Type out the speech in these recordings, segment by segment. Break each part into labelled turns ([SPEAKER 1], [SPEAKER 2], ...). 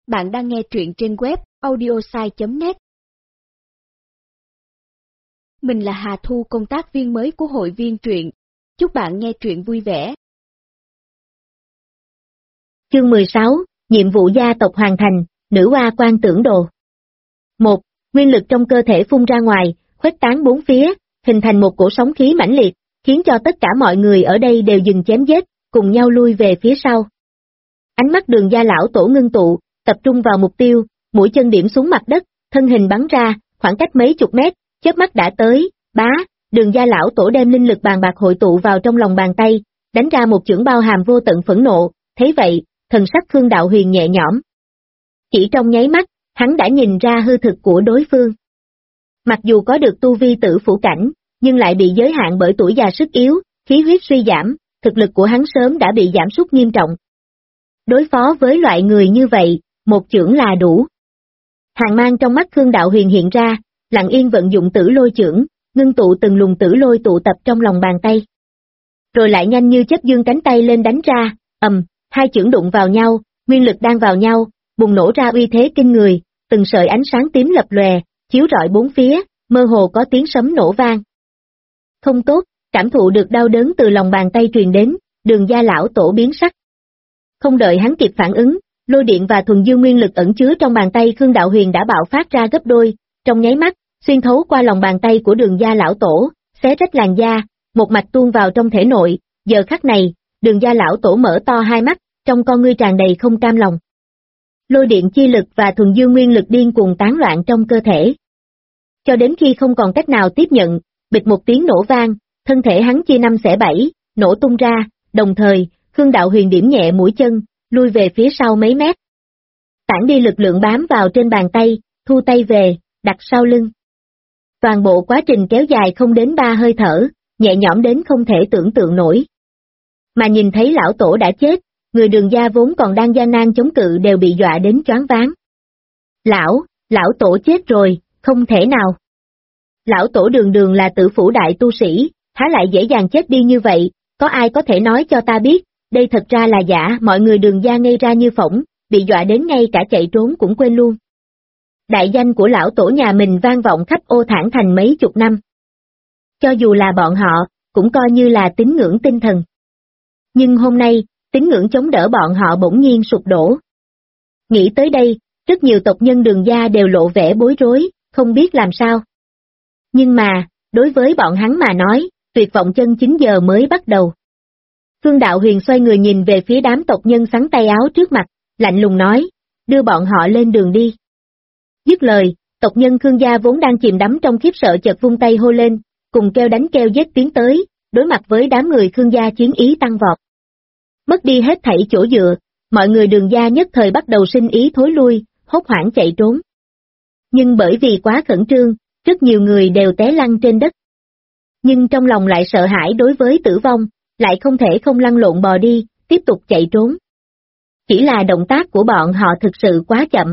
[SPEAKER 1] Bạn đang nghe truyện trên web audiosai.net. Mình là Hà Thu, công tác viên mới của hội viên truyện. Chúc bạn nghe truyện vui vẻ.
[SPEAKER 2] Chương 16, nhiệm vụ gia tộc hoàn thành, nữ oa quan tưởng đồ. 1. Nguyên lực trong cơ thể phun ra ngoài, khuếch tán bốn phía, hình thành một cổ sóng khí mãnh liệt, khiến cho tất cả mọi người ở đây đều dừng chém giết, cùng nhau lui về phía sau. Ánh mắt Đường Gia lão tổ ngưng tụ, tập trung vào mục tiêu, mũi chân điểm xuống mặt đất, thân hình bắn ra, khoảng cách mấy chục mét, chớp mắt đã tới, bá, Đường Gia lão tổ đem linh lực bàn bạc hội tụ vào trong lòng bàn tay, đánh ra một chưởng bao hàm vô tận phẫn nộ, thấy vậy, thần sắc Khương Đạo Huyền nhẹ nhõm. Chỉ trong nháy mắt, hắn đã nhìn ra hư thực của đối phương. Mặc dù có được tu vi tử phủ cảnh, nhưng lại bị giới hạn bởi tuổi già sức yếu, khí huyết suy giảm, thực lực của hắn sớm đã bị giảm sút nghiêm trọng. Đối phó với loại người như vậy, một chưởng là đủ. Hàn mang trong mắt Khương Đạo Huyền hiện ra, lặng yên vận dụng tử lôi chưởng, ngưng tụ từng luồng tử lôi tụ tập trong lòng bàn tay. Rồi lại nhanh như chớp giương cánh tay lên đánh ra, hai chưởng đụng vào nhau, nguyên lực đan vào nhau, bùng nổ ra uy thế kinh người, từng sợi ánh sáng tím lập lòe, chiếu rọi bốn phía, mơ hồ có tiếng sấm nổ vang. Không tốt, cảm thụ được đau đớn từ lòng bàn tay truyền đến, Đường Gia lão tổ biến sắc. Không đợi hắn kịp phản ứng, lôi điện và thuần dương nguyên lực ẩn chứa trong bàn tay Khương Đạo Huyền đã bạo phát ra gấp đôi, trong nháy mắt, xuyên thấu qua lòng bàn tay của Đường Gia lão tổ, xé rách làn da, một mạch tuôn vào trong thể nội. Giờ khắc này, Đường Gia lão tổ mở to hai mắt, trong con ngươi tràn đầy không cam lòng. Lôi điện chi lực và thuần dương nguyên lực điên cuồng tán loạn trong cơ thể. Cho đến khi không còn cách nào tiếp nhận, bịch một tiếng nổ vang, thân thể hắn chia năm xẻ bảy, nổ tung ra, đồng thời, Khương Đạo Huyền điểm nhẹ mũi chân, lui về phía sau mấy mét. Tản đi lực lượng bám vào trên bàn tay, thu tay về, đặt sau lưng. Toàn bộ quá trình kéo dài không đến 3 hơi thở, nhẹ nhõm đến không thể tưởng tượng nổi. Mà nhìn thấy lão tổ đã chết, người Đường Gia vốn còn đang gian nan chống cự đều bị dọa đến choáng váng. Lão tổ chết rồi, không thể nào. Lão tổ Đường là tử phủ đại tu sĩ, há lại dễ dàng chết đi như vậy, có ai có thể nói cho ta biết, đây thật ra là giả. Mọi người Đường Gia ngây ra như phỗng, bị dọa đến ngay cả chạy trốn cũng quên luôn. Đại danh của lão tổ nhà mình vang vọng khắp Ô Thản Thành mấy chục năm. Cho dù là bọn họ, cũng coi như là tín ngưỡng tinh thần. Nhưng hôm nay, tín ngưỡng chống đỡ bọn họ bỗng nhiên sụp đổ. Nghĩ tới đây, rất nhiều tộc nhân Đường Gia đều lộ vẻ bối rối, không biết làm sao. Nhưng mà, đối với bọn hắn mà nói, tuyệt vọng chân chính giờ mới bắt đầu. Khương Đạo Huyền xoay người nhìn về phía đám tộc nhân xắn tay áo trước mặt, lạnh lùng nói, đưa bọn họ lên đường đi. Dứt lời, tộc nhân Khương gia vốn đang chìm đắm trong khiếp sợ chợt vung tay hô lên, cùng kêu đánh kêu giết tiến tới, đối mặt với đám người Khương gia chiến ý tăng vọt. Mất đi hết thảy chỗ dựa, mọi người Đường Gia nhất thời bắt đầu sinh ý thối lui, hốt hoảng chạy trốn. Nhưng bởi vì quá khẩn trương, rất nhiều người đều té lăn trên đất. Nhưng trong lòng lại sợ hãi đối với tử vong, lại không thể không lăn lộn bò đi, tiếp tục chạy trốn. Chỉ là động tác của bọn họ thực sự quá chậm.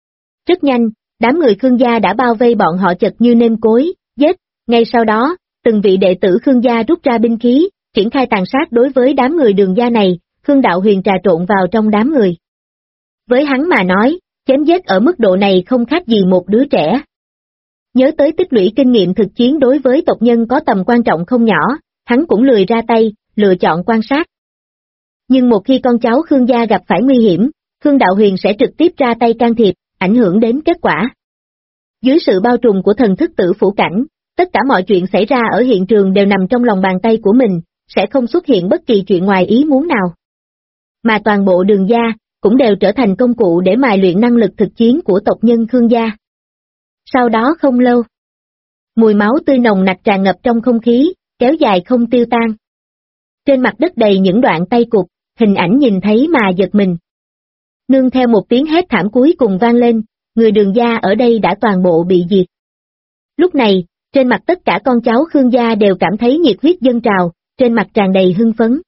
[SPEAKER 2] Rất nhanh, đám người Khương gia đã bao vây bọn họ chật như nêm cối, giết. Ngay sau đó, từng vị đệ tử Khương gia rút ra binh khí, triển khai tàn sát đối với đám người Đường Gia này. Khương Đạo Huyền trà trộn vào trong đám người. Với hắn mà nói, chém giết ở mức độ này không khác gì một đứa trẻ. Nhớ tới tích lũy kinh nghiệm thực chiến đối với tộc nhân có tầm quan trọng không nhỏ, hắn cũng lười ra tay, lựa chọn quan sát. Nhưng một khi con cháu Khương gia gặp phải nguy hiểm, Khương Đạo Huyền sẽ trực tiếp ra tay can thiệp, ảnh hưởng đến kết quả. Dưới sự bao trùm của thần thức tử phủ cảnh, tất cả mọi chuyện xảy ra ở hiện trường đều nằm trong lòng bàn tay của mình, sẽ không xuất hiện bất kỳ chuyện ngoài ý muốn nào. Mà toàn bộ Đường Gia cũng đều trở thành công cụ để mài luyện năng lực thực chiến của tộc nhân Khương gia. Sau đó không lâu, mùi máu tươi nồng nặc tràn ngập trong không khí, kéo dài không tiêu tan. Trên mặt đất đầy những đoạn tay cụt, hình ảnh nhìn thấy mà giật mình. Nương theo một tiếng hét thảm cuối cùng vang lên, người Đường Gia ở đây đã toàn bộ bị diệt. Lúc này, trên mặt tất cả con cháu Khương gia đều cảm thấy nhiệt huyết dâng trào, trên mặt tràn đầy hưng phấn.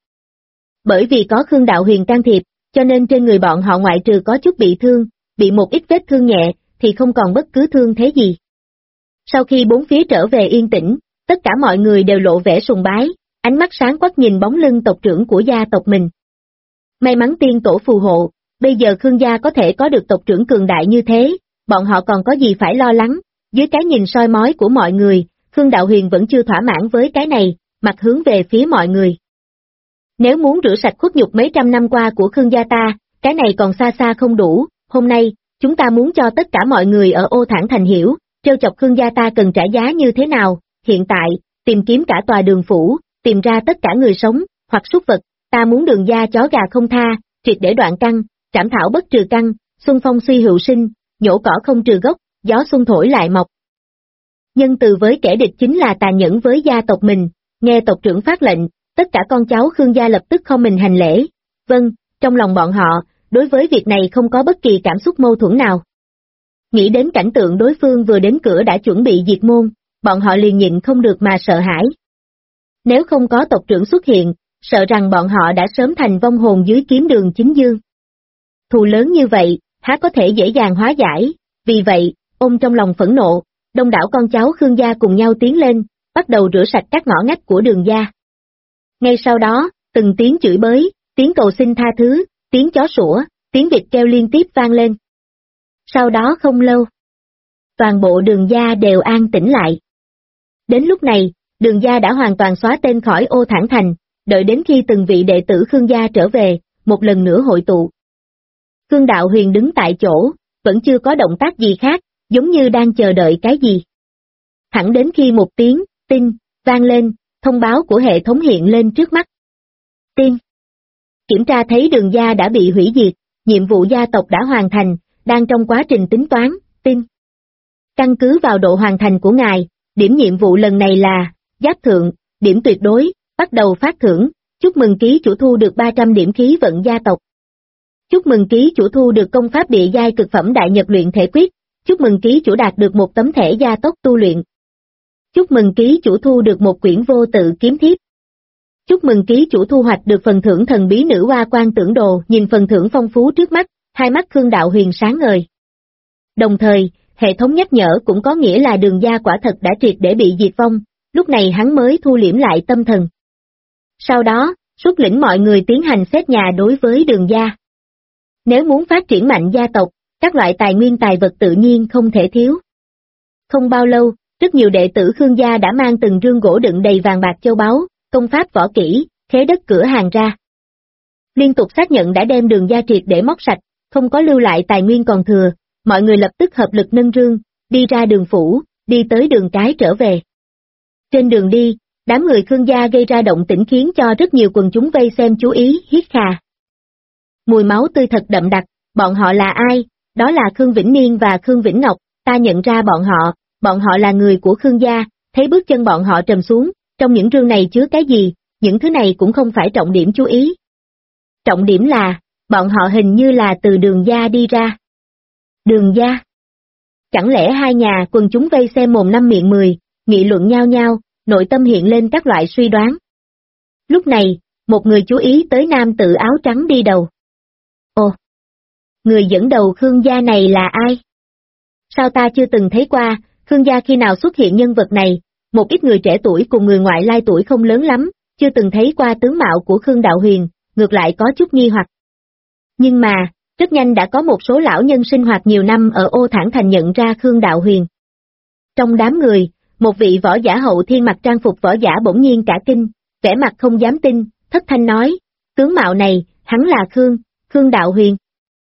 [SPEAKER 2] Bởi vì có Khương Đạo Huyền can thiệp, cho nên trên người bọn họ ngoại trừ có chút bị thương, bị một ít vết thương nhẹ, thì không còn bất cứ thương thế gì. Sau khi bốn phía trở về yên tĩnh, tất cả mọi người đều lộ vẻ sùng bái, ánh mắt sáng quắc nhìn bóng lưng tộc trưởng của gia tộc mình. May mắn tiên tổ phù hộ, Bây giờ Khương gia có thể có được tộc trưởng cường đại như thế, bọn họ còn có gì phải lo lắng, dưới cái nhìn soi mói của mọi người, Khương Đạo Huyền vẫn chưa thỏa mãn với cái này, mặt hướng về phía mọi người. Nếu muốn rửa sạch khuất nhục mấy trăm năm qua của Khương gia ta, cái này còn xa xa không đủ, hôm nay, chúng ta muốn cho tất cả mọi người ở Ô Thản Thành hiểu, trêu chọc Khương gia ta cần trả giá như thế nào, hiện tại, tìm kiếm cả tòa đường phủ, tìm ra tất cả người sống, hoặc súc vật, ta muốn đường gia chó gà không tha, triệt để đoạn căn, trảm thảo bất trừ căn, xuân phong suy hữu sinh, nhổ cỏ không trừ gốc, gió xuân thổi lại mọc. Nhân từ với kẻ địch chính là tàn nhẫn với gia tộc mình, nghe tộc trưởng phát lệnh, tất cả con cháu Khương gia lập tức không mình hành lễ. Vâng, trong lòng bọn họ, đối với việc này không có bất kỳ cảm xúc mâu thuẫn nào. Nghĩ đến cảnh tượng đối phương vừa đến cửa đã chuẩn bị diệt môn, bọn họ liền nhịn không được mà sợ hãi. Nếu không có tộc trưởng xuất hiện, sợ rằng bọn họ đã sớm thành vong hồn dưới kiếm đường chính dương. Thù lớn như vậy, há có thể dễ dàng hóa giải, vì vậy, ôm trong lòng phẫn nộ, đông đảo con cháu Khương gia cùng nhau tiến lên, bắt đầu rửa sạch các ngõ ngách của đường gia. Ngay sau đó, từng tiếng chửi bới, tiếng cầu xin tha thứ, tiếng chó sủa, tiếng vịt kêu liên tiếp vang lên. Sau đó không lâu, toàn bộ đường gia đều an tĩnh lại. Đến lúc này, đường gia đã hoàn toàn xóa tên khỏi Ô Thản Thành, đợi đến khi từng vị đệ tử Khương gia trở về, một lần nữa hội tụ. Khương Đạo Huyền đứng tại chỗ, vẫn chưa có động tác gì khác, giống như đang chờ đợi cái gì. Thẳng đến khi một tiếng, tinh, vang lên, thông báo của hệ thống hiện lên trước mắt. Tiên. Kiểm tra thấy đường gia đã bị hủy diệt, nhiệm vụ gia tộc đã hoàn thành, đang trong quá trình tính toán, tinh. Căn cứ vào độ hoàn thành của ngài, điểm nhiệm vụ lần này là, giáp thượng, điểm tuyệt đối, bắt đầu phát thưởng, chúc mừng ký chủ thu được 300 điểm khí vận gia tộc. Chúc mừng ký chủ thu được công pháp địa giai cực phẩm đại nhật luyện thể quyết, chúc mừng ký chủ đạt được một tấm thẻ gia tốc tu luyện. Chúc mừng ký chủ thu được một quyển vô tự kiếm thiếp. Chúc mừng ký chủ thu hoạch được phần thưởng thần bí nữ hoa quan tưởng đồ, nhìn phần thưởng phong phú trước mắt, hai mắt Khương Đạo Huyền sáng ngời. Đồng thời, hệ thống nhắc nhở cũng có nghĩa là đường gia quả thật đã triệt để bị diệt vong, lúc này hắn mới thu liễm lại tâm thần. Sau đó, xuất lĩnh mọi người tiến hành xét nhà đối với đường gia. Nếu muốn phát triển mạnh gia tộc, các loại tài nguyên tài vật tự nhiên không thể thiếu. Không bao lâu, rất nhiều đệ tử Khương gia đã mang từng rương gỗ đựng đầy vàng bạc châu báu, công pháp võ kỹ, khế đất cửa hàng ra. Liên tục xác nhận đã đem đường gia triệt để móc sạch, không có lưu lại tài nguyên còn thừa, mọi người lập tức hợp lực nâng rương, đi ra đường phủ, đi tới đường cái trở về. Trên đường đi, đám người Khương gia gây ra động tĩnh khiến cho rất nhiều quần chúng vây xem chú ý, hít khà. Mùi máu tươi thật đậm đặc, bọn họ là ai? Đó là Khương Vĩnh Niên và Khương Vĩnh Ngọc, ta nhận ra bọn họ là người của Khương gia, thấy bước chân bọn họ trầm xuống, trong những rương này chứa cái gì, những thứ này cũng không phải trọng điểm chú ý. Trọng điểm là, bọn họ hình như là từ đường gia đi ra. Đường gia? Chẳng lẽ hai nhà quần chúng vây xem mồm năm miệng mười, nghị luận nhau nhau, nội tâm hiện lên các loại suy đoán. Lúc này, một người chú ý tới nam tử áo trắng đi đầu. Ồ! Người dẫn đầu Khương gia này là ai? Sao ta chưa từng thấy qua, Khương gia khi nào xuất hiện nhân vật này, một ít người trẻ tuổi cùng người ngoại lai tuổi không lớn lắm, chưa từng thấy qua tướng mạo của Khương Đạo Huyền, ngược lại có chút nghi hoặc. Nhưng mà, rất nhanh đã có một số lão nhân sinh hoạt nhiều năm ở Ô Thản Thành nhận ra Khương Đạo Huyền. Trong đám người, một vị võ giả hậu thiên mặc trang phục võ giả bỗng nhiên cả kinh, vẻ mặt không dám tin, thất thanh nói, tướng mạo này, hắn là Khương Đạo Huyền.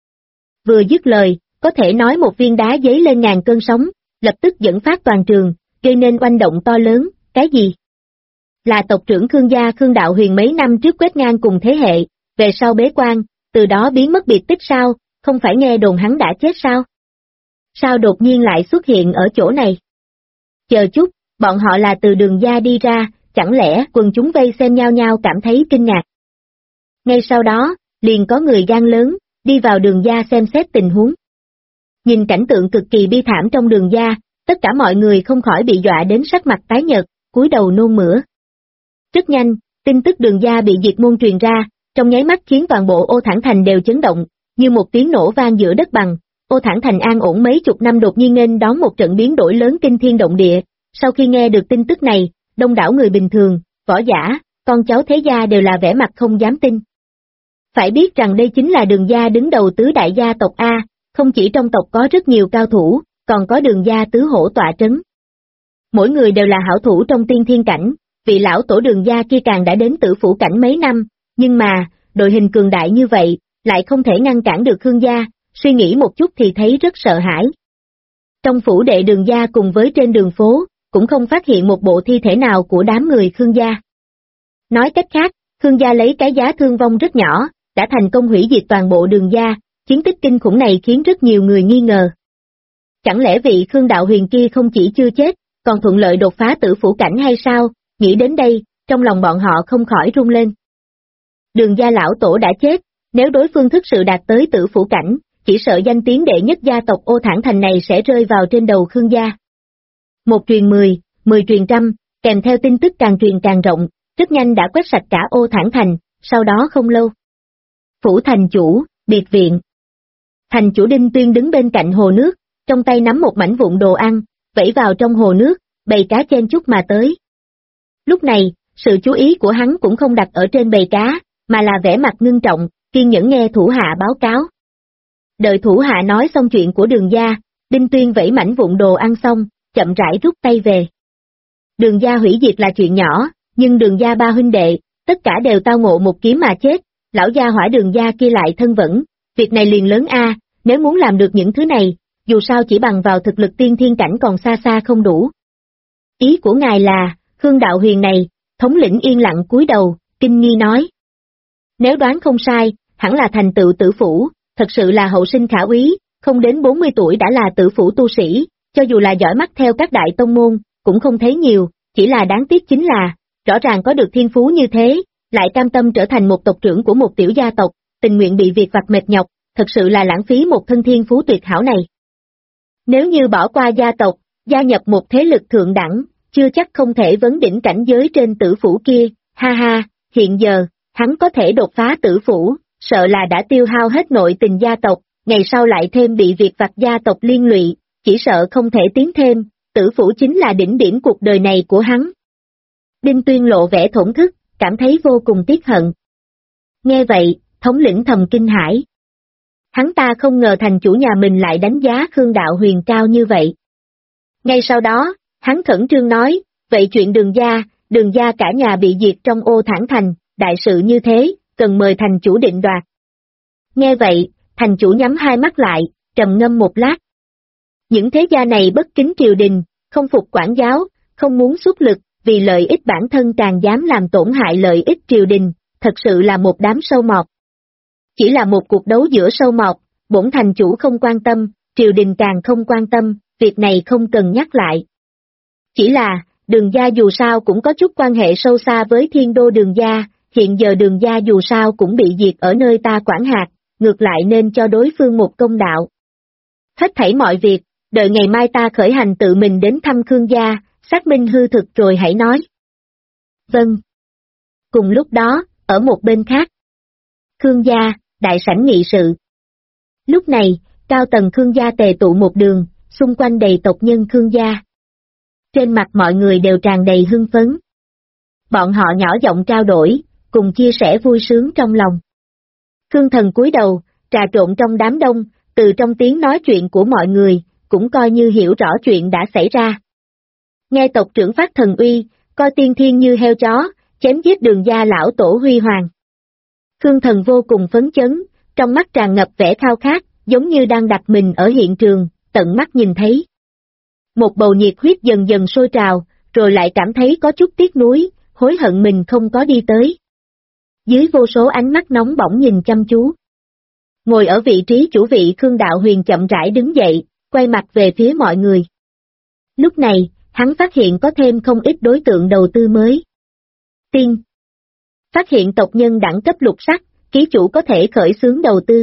[SPEAKER 2] Vừa dứt lời, có thể nói một viên đá giấy lên ngàn cơn sóng, lập tức dẫn phát toàn trường, gây nên oanh động to lớn, cái gì? Là tộc trưởng Khương gia Khương Đạo Huyền mấy năm trước quét ngang cùng thế hệ, về sau bế quan, từ đó biến mất biệt tích sao, không phải nghe đồn hắn đã chết sao? Sao đột nhiên lại xuất hiện ở chỗ này? Chờ chút, bọn họ là từ đường gia đi ra, chẳng lẽ quần chúng vây xem nhau nhau cảm thấy kinh ngạc. Ngay sau đó, liền có người gan lớn, đi vào đường gia xem xét tình huống. Nhìn cảnh tượng cực kỳ bi thảm trong đường gia, tất cả mọi người không khỏi bị dọa đến sắc mặt tái nhợt, cúi đầu nôn mửa. Rất nhanh, tin tức đường gia bị diệt môn truyền ra, trong nháy mắt khiến toàn bộ Ô Thản Thành đều chấn động, như một tiếng nổ vang giữa đất bằng. Ô Thản Thành an ổn mấy chục năm đột nhiên nên đón một trận biến đổi lớn kinh thiên động địa. Sau khi nghe được tin tức này, đông đảo người bình thường, võ giả, con cháu thế gia đều là vẻ mặt không dám tin. Phải biết rằng đây chính là Đường gia đứng đầu tứ đại gia tộc A, không chỉ trong tộc có rất nhiều cao thủ, còn có Đường gia tứ hổ tọa trấn. Mỗi người đều là hảo thủ trong tiên thiên cảnh, vị lão tổ Đường gia kia càng đã đến Tử Phủ cảnh mấy năm, nhưng mà, đội hình cường đại như vậy, lại không thể ngăn cản được Khương gia, suy nghĩ một chút thì thấy rất sợ hãi. Trong phủ đệ Đường gia cùng với trên đường phố, cũng không phát hiện một bộ thi thể nào của đám người Khương gia. Nói cách khác, Khương gia lấy cái giá thương vong rất nhỏ, đã thành công hủy diệt toàn bộ Đường gia, chiến tích kinh khủng này khiến rất nhiều người nghi ngờ. Chẳng lẽ vị Khương Đạo Huyền kia không chỉ chưa chết, còn thuận lợi đột phá Tử Phủ cảnh hay sao? Nghĩ đến đây, trong lòng bọn họ không khỏi rung lên. Đường gia lão tổ đã chết, nếu đối phương thực sự đạt tới Tử Phủ cảnh, chỉ sợ danh tiếng đệ nhất gia tộc Ô Thản Thành này sẽ rơi vào trên đầu Khương gia. Một truyền 10, 10 truyền trăm, kèm theo tin tức càng truyền càng rộng, rất nhanh đã quét sạch cả Ô Thản Thành, sau đó không lâu. Phủ thành chủ, biệt viện. Thành chủ Đinh Tuyên đứng bên cạnh hồ nước, trong tay nắm một mảnh vụn đồ ăn, vẩy vào trong hồ nước, bầy cá chen chúc mà tới. Lúc này, sự chú ý của hắn cũng không đặt ở trên bầy cá, mà là vẻ mặt ngưng trọng, kiên nhẫn nghe thủ hạ báo cáo. Đợi thủ hạ nói xong chuyện của Đường gia, Đinh Tuyên vẩy mảnh vụn đồ ăn xong, chậm rãi rút tay về. Đường gia hủy diệt là chuyện nhỏ, nhưng Đường gia ba huynh đệ, tất cả đều tao ngộ một kiếm mà chết, lão gia hỏa Đường gia kia lại thân vẫn, việc này liền lớn a, nếu muốn làm được những thứ này, dù sao chỉ bằng vào thực lực tiên thiên cảnh còn xa xa không đủ. Ý của ngài là, Khương Đạo Huyền này, thống lĩnh yên lặng cúi đầu, kinh nghi nói. Nếu đoán không sai, hẳn là thành tựu tử phủ, thật sự là hậu sinh khả úy, không đến 40 tuổi đã là tử phủ tu sĩ, cho dù là giỏi mắt theo các đại tông môn, cũng không thấy nhiều, chỉ là đáng tiếc chính là, rõ ràng có được thiên phú như thế, lại cam tâm trở thành một tộc trưởng của một tiểu gia tộc, tình nguyện bị việc vặt mệt nhọc, thật sự là lãng phí một thân thiên phú tuyệt hảo này. Nếu như bỏ qua gia tộc, gia nhập một thế lực thượng đẳng, chưa chắc không thể vấn đỉnh cảnh giới trên tử phủ kia, ha ha, hiện giờ, hắn có thể đột phá tử phủ, sợ là đã tiêu hao hết nội tình gia tộc, ngày sau lại thêm bị việc vặt gia tộc liên lụy, chỉ sợ không thể tiến thêm, tử phủ chính là đỉnh điểm cuộc đời này của hắn. Đinh Tuyên lộ vẻ thổn thức, cảm thấy vô cùng tiếc hận. Nghe vậy, thống lĩnh thầm kinh hãi. Hắn ta không ngờ thành chủ nhà mình lại đánh giá Khương Đạo Huyền cao như vậy. Ngay sau đó, hắn khẩn trương nói, vậy chuyện Đường gia cả nhà bị diệt trong Ô Thản Thành, đại sự như thế, cần mời thành chủ định đoạt. Nghe vậy, thành chủ nhắm hai mắt lại, trầm ngâm một lát. Những thế gia này bất kính triều đình, không phục quản giáo, không muốn xuất lực, vì lợi ích bản thân càng dám làm tổn hại lợi ích triều đình, thật sự là một đám sâu mọt. Chỉ là một cuộc đấu giữa sâu mọt, bổn thành chủ không quan tâm, triều đình càng không quan tâm, việc này không cần nhắc lại. Chỉ là, Đường gia dù sao cũng có chút quan hệ sâu xa với thiên đô Đường gia, hiện giờ Đường gia dù sao cũng bị diệt ở nơi ta quản hạt, ngược lại nên cho đối phương một công đạo. Hết thảy mọi việc, đợi ngày mai ta khởi hành tự mình đến thăm Khương gia, xác minh hư thực rồi hãy nói. Vâng. Cùng lúc đó, ở một bên khác, Khương gia, đại sảnh nghị sự. Lúc này, cao tầng Khương gia tề tụ một đường, xung quanh đầy tộc nhân Khương gia. Trên mặt mọi người đều tràn đầy hưng phấn. Bọn họ nhỏ giọng trao đổi, cùng chia sẻ vui sướng trong lòng. Khương Thần cúi đầu, trà trộn trong đám đông, từ trong tiếng nói chuyện của mọi người, cũng coi như hiểu rõ chuyện đã xảy ra. Nghe tộc trưởng phát thần uy, coi tiên thiên như heo chó, chém giết Đường gia lão tổ huy hoàng. Khương Thần vô cùng phấn chấn, trong mắt tràn ngập vẻ khao khát, giống như đang đặt mình ở hiện trường, tận mắt nhìn thấy. Một bầu nhiệt huyết dần dần sôi trào, rồi lại cảm thấy có chút tiếc nuối, hối hận mình không có đi tới. Dưới vô số ánh mắt nóng bỏng nhìn chăm chú. Ngồi ở vị trí chủ vị Khương Đạo Huyền chậm rãi đứng dậy, quay mặt về phía mọi người. Lúc này, hắn phát hiện có thêm không ít đối tượng đầu tư mới. Tiên. Phát hiện tộc nhân đẳng cấp lục sắc, ký chủ có thể khởi xướng đầu tư.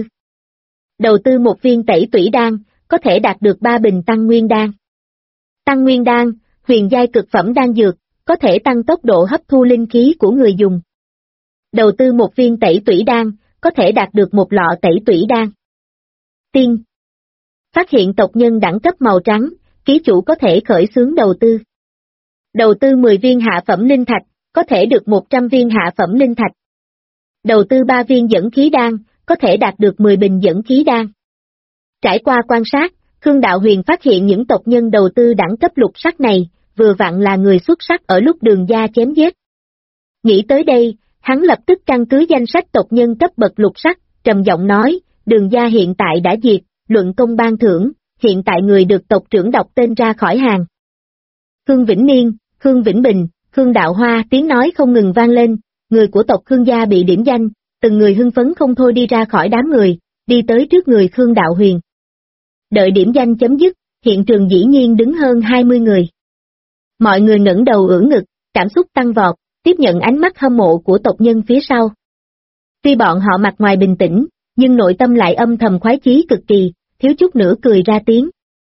[SPEAKER 2] Đầu tư một viên tẩy tủy đan, có thể đạt được 3 bình tăng nguyên đan. Tăng nguyên đan, huyền giai cực phẩm đan dược, có thể tăng tốc độ hấp thu linh khí của người dùng. Đầu tư một viên tẩy tủy đan, có thể đạt được một lọ tẩy tủy đan. Tiên. Phát hiện tộc nhân đẳng cấp màu trắng, ký chủ có thể khởi xướng đầu tư. Đầu tư 10 viên hạ phẩm linh thạch, có thể được 100 viên hạ phẩm linh thạch. đầu tư 3 viên dẫn khí đan, có thể đạt được 10 bình dẫn khí đan. Trải qua quan sát, Khương Đạo Huyền phát hiện những tộc nhân đầu tư đẳng cấp lục sắc này, vừa vặn là người xuất sắc ở lúc Đường gia chém giết. Nghĩ tới đây, hắn lập tức căn cứ danh sách tộc nhân cấp bậc lục sắc, trầm giọng nói, Đường gia hiện tại đã diệt, luận công ban thưởng, hiện tại người được tộc trưởng đọc tên ra khỏi hàng. Khương Vĩnh Niên, Khương Vĩnh Bình, Khương Đạo Hoa tiếng nói không ngừng vang lên, người của tộc Khương gia bị điểm danh, từng người hưng phấn không thôi đi ra khỏi đám người, đi tới trước người Khương Đạo Huyền. Đợi điểm danh chấm dứt, hiện trường dĩ nhiên đứng hơn 20 người. Mọi người ngẩng đầu ưỡn ngực, cảm xúc tăng vọt, tiếp nhận ánh mắt hâm mộ của tộc nhân phía sau. Tuy bọn họ mặt ngoài bình tĩnh, nhưng nội tâm lại âm thầm khoái chí cực kỳ, thiếu chút nữa cười ra tiếng.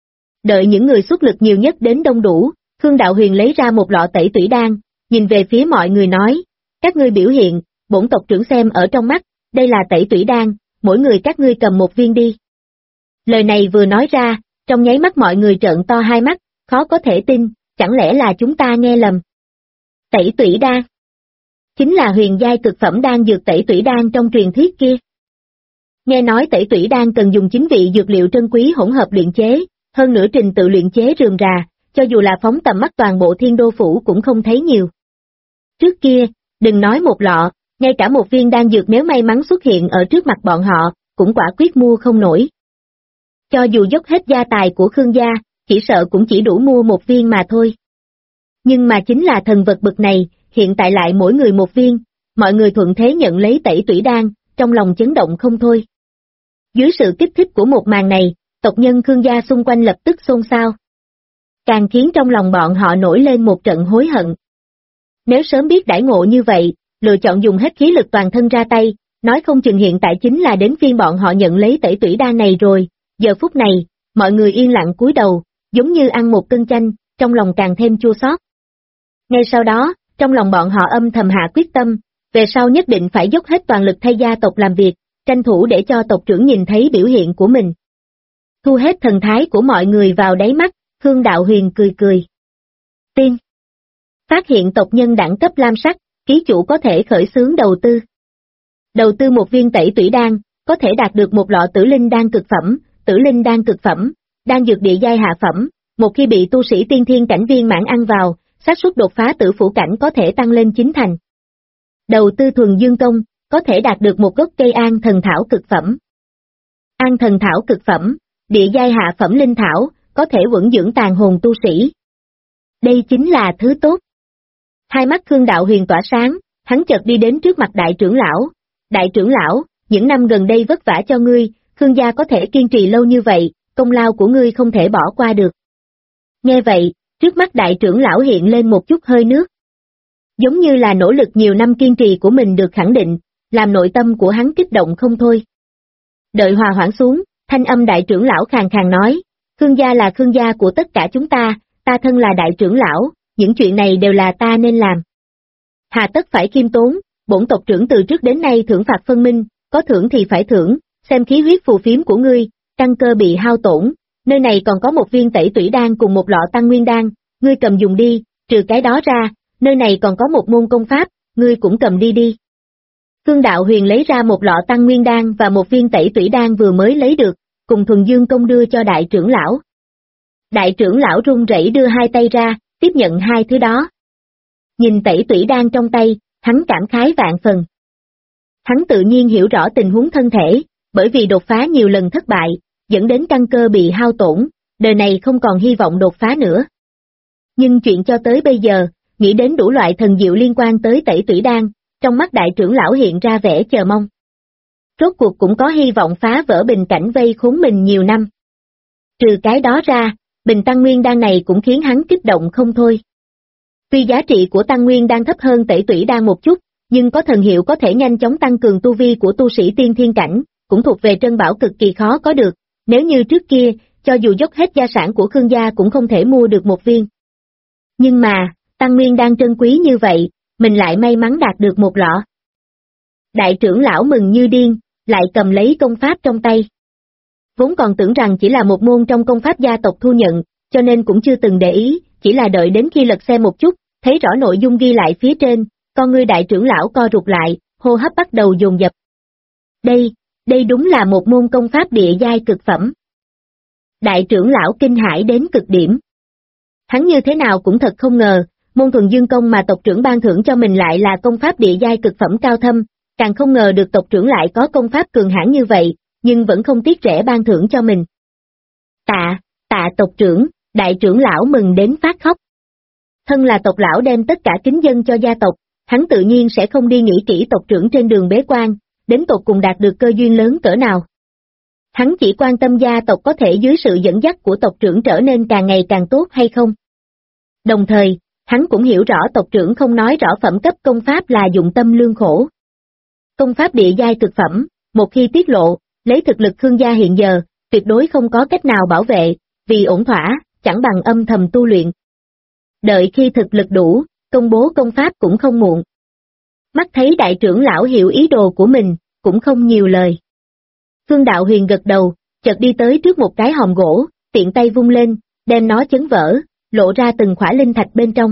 [SPEAKER 2] Đợi những người xuất lực nhiều nhất đến đông đủ, Khương Đạo Huyền lấy ra một lọ tẩy tủy đan, nhìn về phía mọi người nói, các ngươi biểu hiện, bổn tộc trưởng xem ở trong mắt, đây là tẩy tủy đan, mỗi người các ngươi cầm một viên đi. Lời này vừa nói ra, trong nháy mắt mọi người trợn to hai mắt, khó có thể tin, chẳng lẽ là chúng ta nghe lầm. Tẩy tủy đan chính là huyền giai cực phẩm đan dược tẩy tủy đan trong truyền thuyết kia. Nghe nói tẩy tủy đan cần dùng 9 vị dược liệu trân quý hỗn hợp luyện chế, hơn nữa trình tự luyện chế rườm rà, cho dù là phóng tầm mắt toàn bộ Thiên Đô phủ cũng không thấy nhiều. Trước kia, đừng nói một lọ, ngay cả một viên đan dược nếu may mắn xuất hiện ở trước mặt bọn họ, cũng quả quyết mua không nổi. Cho dù dốc hết gia tài của Khương gia, chỉ sợ cũng chỉ đủ mua một viên mà thôi. Nhưng mà chính là thần vật bực này, hiện tại lại mỗi người một viên, mọi người thuận thế nhận lấy tẩy tủy đan, trong lòng chấn động không thôi. Dưới sự kích thích của một màn này, tộc nhân Khương gia xung quanh lập tức xôn xao. Càng khiến trong lòng bọn họ nổi lên một trận hối hận. Nếu sớm biết đãi ngộ như vậy, lựa chọn dùng hết khí lực toàn thân ra tay, nói không chừng hiện tại chính là đến phiên bọn họ nhận lấy tẩy tủy đan này rồi. Giờ phút này, mọi người yên lặng cúi đầu, giống như ăn một cân chanh, trong lòng càng thêm chua xót. Ngay sau đó, trong lòng bọn họ âm thầm hạ quyết tâm, về sau nhất định phải dốc hết toàn lực thay gia tộc làm việc, tranh thủ để cho tộc trưởng nhìn thấy biểu hiện của mình. Thu hết thần thái của mọi người vào đáy mắt, Khương Đạo Huyền cười cười. Tiên. Phát hiện tộc nhân đẳng cấp lam sắc, ký chủ có thể khởi xướng đầu tư. Đầu tư một viên tẩy tủy đan, có thể đạt được một lọ tử linh đan cực phẩm, tử linh đan cực phẩm, đan dược địa giai hạ phẩm, một khi bị tu sĩ tiên thiên cảnh viên mãn ăn vào, xác suất đột phá tử phủ cảnh có thể tăng lên 9 thành. Đầu tư thuần dương công, có thể đạt được một gốc cây an thần thảo cực phẩm. An thần thảo cực phẩm, địa giai hạ phẩm linh thảo, có thể vững dưỡng tàn hồn tu sĩ. Đây chính là thứ tốt. Hai mắt Khương Đạo Huyền tỏa sáng, hắn chợt đi đến trước mặt đại trưởng lão. Đại trưởng lão, những năm gần đây vất vả cho ngươi, Khương gia có thể kiên trì lâu như vậy, công lao của ngươi không thể bỏ qua được. Nghe vậy, trước mắt đại trưởng lão hiện lên một chút hơi nước. Giống như là nỗ lực nhiều năm kiên trì của mình được khẳng định, làm nội tâm của hắn kích động không thôi. Đợi hòa hoãn xuống, thanh âm đại trưởng lão khàn khàn nói, Khương gia là Khương gia của tất cả chúng ta thân là đại trưởng lão, những chuyện này đều là ta nên làm. Hà tất phải khiêm tốn, bổn tộc trưởng từ trước đến nay thưởng phạt phân minh, có thưởng thì phải thưởng, xem khí huyết phù phiếm của ngươi, căn cơ bị hao tổn, nơi này còn có một viên tẩy tủy đan cùng một lọ tăng nguyên đan, ngươi cầm dùng đi, trừ cái đó ra, nơi này còn có một môn công pháp, ngươi cũng cầm đi đi. Khương Đạo Huyền lấy ra một lọ tăng nguyên đan và một viên tẩy tủy đan vừa mới lấy được, cùng thuần dương công đưa cho đại trưởng lão. Đại trưởng lão run rẩy đưa hai tay ra, tiếp nhận hai thứ đó. Nhìn tẩy tủy đan trong tay, hắn cảm khái vạn phần. Hắn tự nhiên hiểu rõ tình huống thân thể, bởi vì đột phá nhiều lần thất bại, dẫn đến căn cơ bị hao tổn, đời này không còn hy vọng đột phá nữa. Nhưng chuyện cho tới bây giờ, nghĩ đến đủ loại thần diệu liên quan tới tẩy tủy đan, trong mắt đại trưởng lão hiện ra vẻ chờ mong. Rốt cuộc cũng có hy vọng phá vỡ bình cảnh vây khốn mình nhiều năm. Trừ cái đó ra, bình tăng nguyên đan này cũng khiến hắn kích động không thôi. Tuy giá trị của tăng nguyên đan thấp hơn tẩy tủy đan một chút, nhưng có thần hiệu có thể nhanh chóng tăng cường tu vi của tu sĩ tiên thiên cảnh, cũng thuộc về trân bảo cực kỳ khó có được, nếu như trước kia, cho dù dốc hết gia sản của Khương gia cũng không thể mua được một viên. Nhưng mà, tăng nguyên đan trân quý như vậy, mình lại may mắn đạt được một lọ. Đại trưởng lão mừng như điên, lại cầm lấy công pháp trong tay. Vốn còn tưởng rằng chỉ là một môn trong công pháp gia tộc thu nhận, cho nên cũng chưa từng để ý, chỉ là đợi đến khi lật xem một chút, thấy rõ nội dung ghi lại phía trên, con ngươi đại trưởng lão co rụt lại, hô hấp bắt đầu dồn dập. Đây đúng là một môn công pháp địa giai cực phẩm. Đại trưởng lão kinh hãi đến cực điểm. Hắn như thế nào cũng thật không ngờ, môn thuần dương công mà tộc trưởng ban thưởng cho mình lại là công pháp địa giai cực phẩm cao thâm, càng không ngờ được tộc trưởng lại có công pháp cường hãn như vậy, nhưng vẫn không tiếc rẻ ban thưởng cho mình. Tạ tộc trưởng, đại trưởng lão mừng đến phát khóc. Thân là tộc lão đem tất cả kính dân cho gia tộc, hắn tự nhiên sẽ không đi nghĩ kỹ tộc trưởng trên đường bế quan, đến tột cùng đạt được cơ duyên lớn cỡ nào. Hắn chỉ quan tâm gia tộc có thể dưới sự dẫn dắt của tộc trưởng trở nên càng ngày càng tốt hay không. Đồng thời, hắn cũng hiểu rõ tộc trưởng không nói rõ phẩm cấp công pháp là dụng tâm lương khổ. Công pháp địa giai cực phẩm, một khi tiết lộ, lấy thực lực Khương gia hiện giờ, tuyệt đối không có cách nào bảo vệ, vì ổn thỏa, chẳng bằng âm thầm tu luyện. Đợi khi thực lực đủ, công bố công pháp cũng không muộn. Mắt thấy đại trưởng lão hiểu ý đồ của mình, cũng không nhiều lời. Khương Đạo Huyền gật đầu, chợt đi tới trước một cái hòm gỗ, tiện tay vung lên, đem nó chấn vỡ, lộ ra từng khỏa linh thạch bên trong.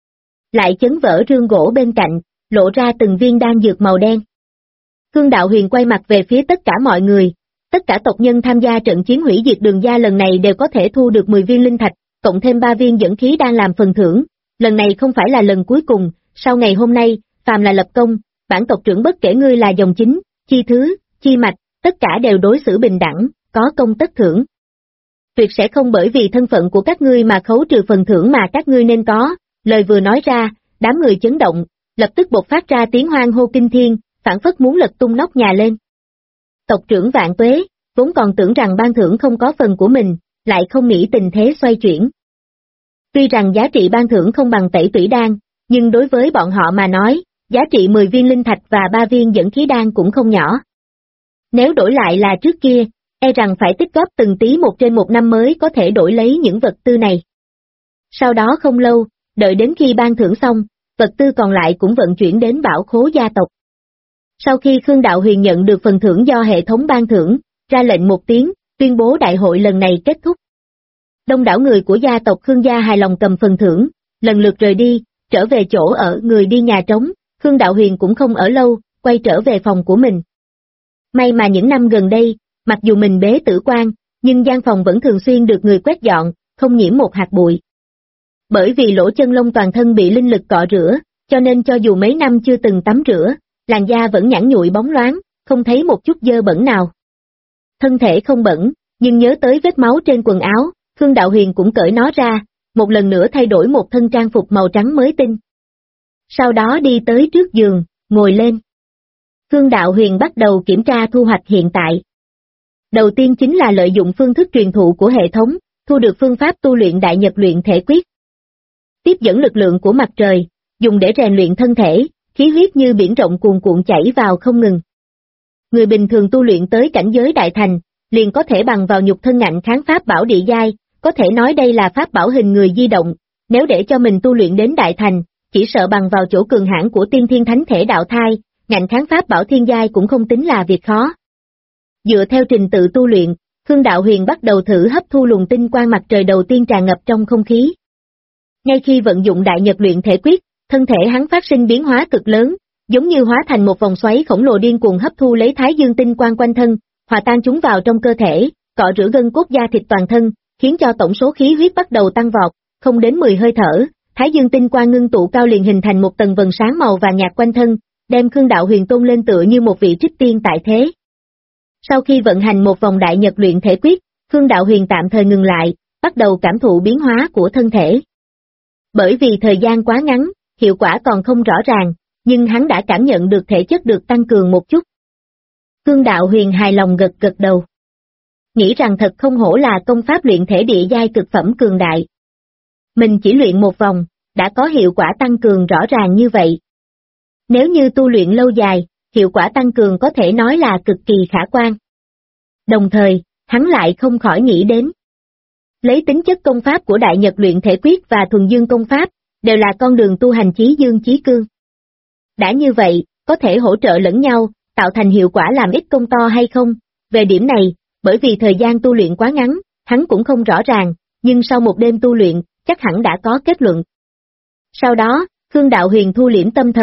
[SPEAKER 2] Lại chấn vỡ rương gỗ bên cạnh, lộ ra từng viên đan dược màu đen. Khương Đạo Huyền quay mặt về phía tất cả mọi người, tất cả tộc nhân tham gia trận chiến hủy diệt Đường gia lần này đều có thể thu được 10 viên linh thạch, cộng thêm 3 viên dẫn khí đang làm phần thưởng, lần này không phải là lần cuối cùng, sau ngày hôm nay, phàm là lập công, bản tộc trưởng bất kể ngươi là dòng chính, chi thứ, chi mạch, tất cả đều đối xử bình đẳng, có công tất thưởng. Tuyệt sẽ không bởi vì thân phận của các ngươi mà khấu trừ phần thưởng mà các ngươi nên có, lời vừa nói ra, đám người chấn động, lập tức bộc phát ra tiếng hoan hô kinh thiên, phảng phất muốn lật tung nóc nhà lên. Tộc trưởng Vạn Tuế, vốn còn tưởng rằng ban thưởng không có phần của mình, lại không nghĩ tình thế xoay chuyển. Tuy rằng giá trị ban thưởng không bằng tẩy tủy đan, nhưng đối với bọn họ mà nói, giá trị 10 viên linh thạch và 3 viên dẫn khí đan cũng không nhỏ. Nếu đổi lại là trước kia, e rằng phải tích góp từng tí một trên một năm mới có thể đổi lấy những vật tư này. Sau đó không lâu, đợi đến khi ban thưởng xong, vật tư còn lại cũng vận chuyển đến bảo khố gia tộc. Sau khi Khương Đạo Huyền nhận được phần thưởng do hệ thống ban thưởng, ra lệnh một tiếng, tuyên bố đại hội lần này kết thúc. Đông đảo người của gia tộc Khương gia hài lòng cầm phần thưởng, lần lượt rời đi, trở về chỗ ở người đi nhà trống, Khương Đạo Huyền cũng không ở lâu, quay trở về phòng của mình. May mà những năm gần đây, mặc dù mình bế tử quan, nhưng gian phòng vẫn thường xuyên được người quét dọn, không nhiễm một hạt bụi. Bởi vì lỗ chân lông toàn thân bị linh lực cọ rửa, cho nên cho dù mấy năm chưa từng tắm rửa, làn da vẫn nhẵn nhụi bóng loáng, không thấy một chút dơ bẩn nào. Thân thể không bẩn, nhưng nhớ tới vết máu trên quần áo, Khương Đạo Huyền cũng cởi nó ra, một lần nữa thay đổi một thân trang phục màu trắng mới tinh. Sau đó đi tới trước giường, ngồi lên. Khương Đạo Huyền bắt đầu kiểm tra thu hoạch hiện tại. Đầu tiên chính là lợi dụng phương thức truyền thụ của hệ thống, thu được phương pháp tu luyện đại nhật luyện thể quyết. Tiếp dẫn lực lượng của mặt trời, dùng để rèn luyện thân thể, khí huyết như biển rộng cuồn cuộn chảy vào không ngừng. Người bình thường tu luyện tới cảnh giới đại thành, liền có thể bằng vào nhục thân ngạnh kháng pháp bảo địa giai, có thể nói đây là pháp bảo hình người di động, nếu để cho mình tu luyện đến đại thành, chỉ sợ bằng vào chỗ cường hãn của tiên thiên thánh thể đạo thai, ngạnh kháng pháp bảo thiên giai cũng không tính là việc khó. Dựa theo trình tự tu luyện, Khương Đạo Huyền bắt đầu thử hấp thu luồng tinh quang mặt trời đầu tiên tràn ngập trong không khí. Ngay khi vận dụng đại nhật luyện thể quyết, thân thể hắn phát sinh biến hóa cực lớn, giống như hóa thành một vòng xoáy khổng lồ điên cuồng hấp thu lấy thái dương tinh quang quanh thân, hòa tan chúng vào trong cơ thể, cọ rửa gân cốt da thịt toàn thân, khiến cho tổng số khí huyết bắt đầu tăng vọt, không đến 10 hơi thở, thái dương tinh quang ngưng tụ cao liền hình thành một tầng vầng sáng màu vàng nhạt quanh thân, đem Khương Đạo Huyền tôn lên tựa như một vị trích tiên tại thế. Sau khi vận hành một vòng đại nhật luyện thể quyết, Khương Đạo Huyền tạm thời ngừng lại, bắt đầu cảm thụ biến hóa của thân thể. Bởi vì thời gian quá ngắn, hiệu quả còn không rõ ràng, nhưng hắn đã cảm nhận được thể chất được tăng cường một chút. Khương Đạo Huyền hài lòng gật gật đầu. Nghĩ rằng thật không hổ là công pháp luyện thể địa giai cực phẩm cường đại. Mình chỉ luyện một vòng, đã có hiệu quả tăng cường rõ ràng như vậy. Nếu như tu luyện lâu dài, hiệu quả tăng cường có thể nói là cực kỳ khả quan. Đồng thời, hắn lại không khỏi nghĩ đến. Lấy tính chất công pháp của đại nhật luyện thể quyết và thuần dương công pháp, đều là con đường tu hành chí dương chí cương. Đã như vậy, có thể hỗ trợ lẫn nhau, tạo thành hiệu quả làm ít công to hay không, về điểm này, bởi vì thời gian tu luyện quá ngắn, hắn cũng không rõ ràng, nhưng sau một đêm tu luyện, chắc hẳn đã có kết luận. Sau đó, Khương Đạo Huyền thu liễm tâm thần,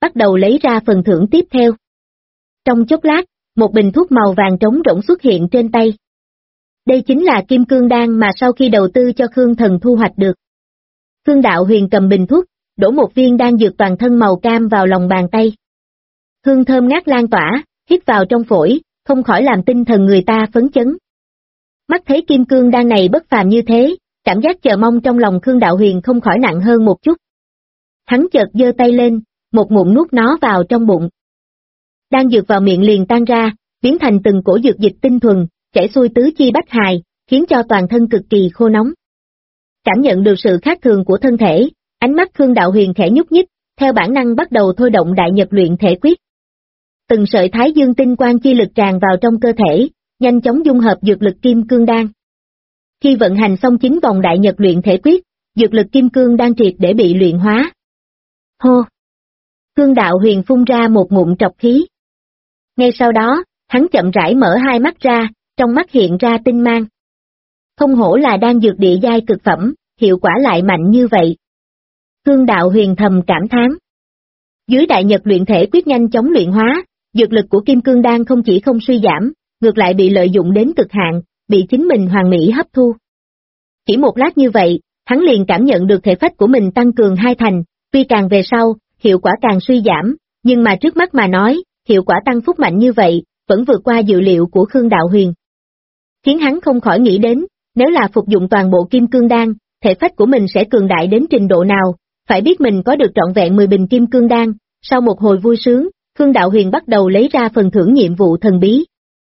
[SPEAKER 2] bắt đầu lấy ra phần thưởng tiếp theo. Trong chốc lát, một bình thuốc màu vàng trống rỗng xuất hiện trên tay. Đây chính là kim cương đan mà sau khi đầu tư cho Khương Thần thu hoạch được. Khương Đạo Huyền cầm bình thuốc, đổ một viên đan dược toàn thân màu cam vào lòng bàn tay. Hương thơm ngát lan tỏa, hít vào trong phổi, không khỏi làm tinh thần người ta phấn chấn. Mắt thấy kim cương đan này bất phàm như thế, cảm giác chờ mong trong lòng Khương Đạo Huyền không khỏi nặng hơn một chút. Hắn chợt giơ tay lên, một ngụm nuốt nó vào trong bụng. Đan dược vào miệng liền tan ra, biến thành từng cổ dược dịch tinh thuần, chảy xuôi tứ chi bách hài, khiến cho toàn thân cực kỳ khô nóng. Cảm nhận được sự khác thường của thân thể, ánh mắt Khương Đạo Huyền khẽ nhúc nhích, theo bản năng bắt đầu thôi động đại nhật luyện thể quyết. Từng sợi thái dương tinh quang chi lực tràn vào trong cơ thể, nhanh chóng dung hợp dược lực kim cương đan. Khi vận hành xong 9 vòng đại nhật luyện thể quyết, dược lực kim cương đan triệt để bị luyện hóa. Hô! Khương Đạo Huyền phun ra một ngụm trọc khí. Ngay sau đó, hắn chậm rãi mở hai mắt ra, trong mắt hiện ra tinh mang. Không hổ là đan dược địa giai cực phẩm, hiệu quả lại mạnh như vậy. Khương Đạo Huyền thầm cảm thán. Dưới đại nhật luyện thể quyết nhanh chóng luyện hóa, dược lực của kim cương đan không chỉ không suy giảm, ngược lại bị lợi dụng đến cực hạn, bị chính mình hoàn mỹ hấp thu. Chỉ một lát như vậy, hắn liền cảm nhận được thể phách của mình tăng cường 2 thành, tuy càng về sau, hiệu quả càng suy giảm, nhưng mà trước mắt mà nói, hiệu quả tăng phúc mạnh như vậy, vẫn vượt qua dự liệu của Khương Đạo Huyền. Khiến hắn không khỏi nghĩ đến, nếu là phục dụng toàn bộ kim cương đan, thể phách của mình sẽ cường đại đến trình độ nào, phải biết mình có được trọn vẹn 10 bình kim cương đan. Sau một hồi vui sướng, Khương Đạo Huyền bắt đầu lấy ra phần thưởng nhiệm vụ thần bí.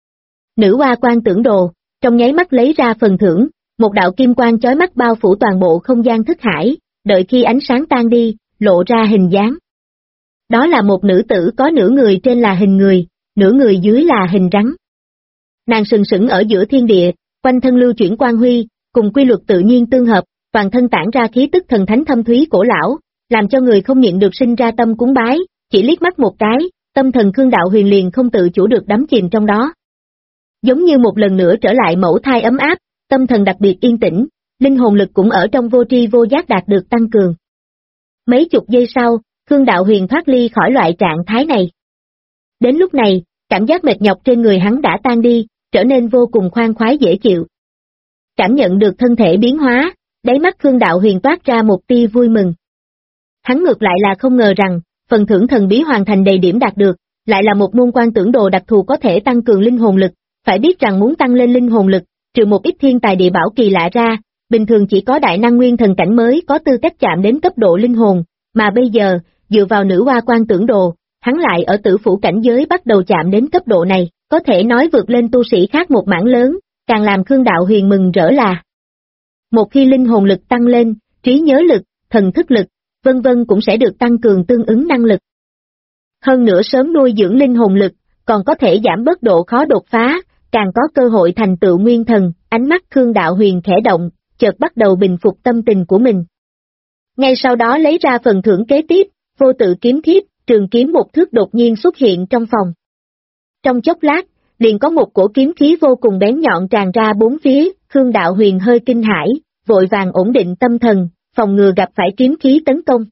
[SPEAKER 2] Nữ hoa quan tưởng đồ, trong nháy mắt lấy ra phần thưởng, một đạo kim quang chói mắt bao phủ toàn bộ không gian thức hải, đợi khi ánh sáng tan đi, lộ ra hình dáng. Đó là một nữ tử có nửa người trên là hình người, nửa người dưới là hình rắn. Nàng sừng sững ở giữa thiên địa, quanh thân lưu chuyển quang huy, cùng quy luật tự nhiên tương hợp, toàn thân tản ra khí tức thần thánh thâm thúy cổ lão, làm cho người không nhịn được sinh ra tâm cúng bái, chỉ liếc mắt một cái, tâm thần Khương Đạo Huyền liền không tự chủ được đắm chìm trong đó. Giống như một lần nữa trở lại mẫu thai ấm áp, tâm thần đặc biệt yên tĩnh, linh hồn lực cũng ở trong vô tri vô giác đạt được tăng cường. Mấy chục giây sau, Khương Đạo Huyền thoát ly khỏi loại trạng thái này. Đến lúc này, cảm giác mệt nhọc trên người hắn đã tan đi, trở nên vô cùng khoan khoái dễ chịu. Cảm nhận được thân thể biến hóa, đáy mắt Khương Đạo Huyền toát ra một tia vui mừng. Hắn ngược lại là không ngờ rằng, phần thưởng thần bí hoàn thành đầy điểm đạt được, lại là một môn quan tưởng đồ đặc thù có thể tăng cường linh hồn lực, phải biết rằng muốn tăng lên linh hồn lực, trừ một ít thiên tài địa bảo kỳ lạ ra, bình thường chỉ có đại năng nguyên thần cảnh mới có tư cách chạm đến cấp độ linh hồn, mà bây giờ, dựa vào nữ hoa quan tưởng đồ, hắn lại ở tử phủ cảnh giới bắt đầu chạm đến cấp độ này, có thể nói vượt lên tu sĩ khác một mảng lớn, càng làm Khương Đạo Huyền mừng rỡ là. Một khi linh hồn lực tăng lên, trí nhớ lực, thần thức lực, vân vân cũng sẽ được tăng cường tương ứng năng lực. Hơn nữa sớm nuôi dưỡng linh hồn lực, còn có thể giảm bớt độ khó đột phá, càng có cơ hội thành tựu nguyên thần, ánh mắt Khương Đạo Huyền khẽ động, chợt bắt đầu bình phục tâm tình của mình. Ngay sau đó lấy ra phần thưởng kế tiếp, vô tự kiếm thiếp, trường kiếm một thước đột nhiên xuất hiện trong phòng. Trong chốc lát, liền có một cổ kiếm khí vô cùng bén nhọn tràn ra bốn phía, Khương Đạo Huyền hơi kinh hãi, vội vàng ổn định tâm thần, phòng ngừa gặp phải kiếm khí tấn công.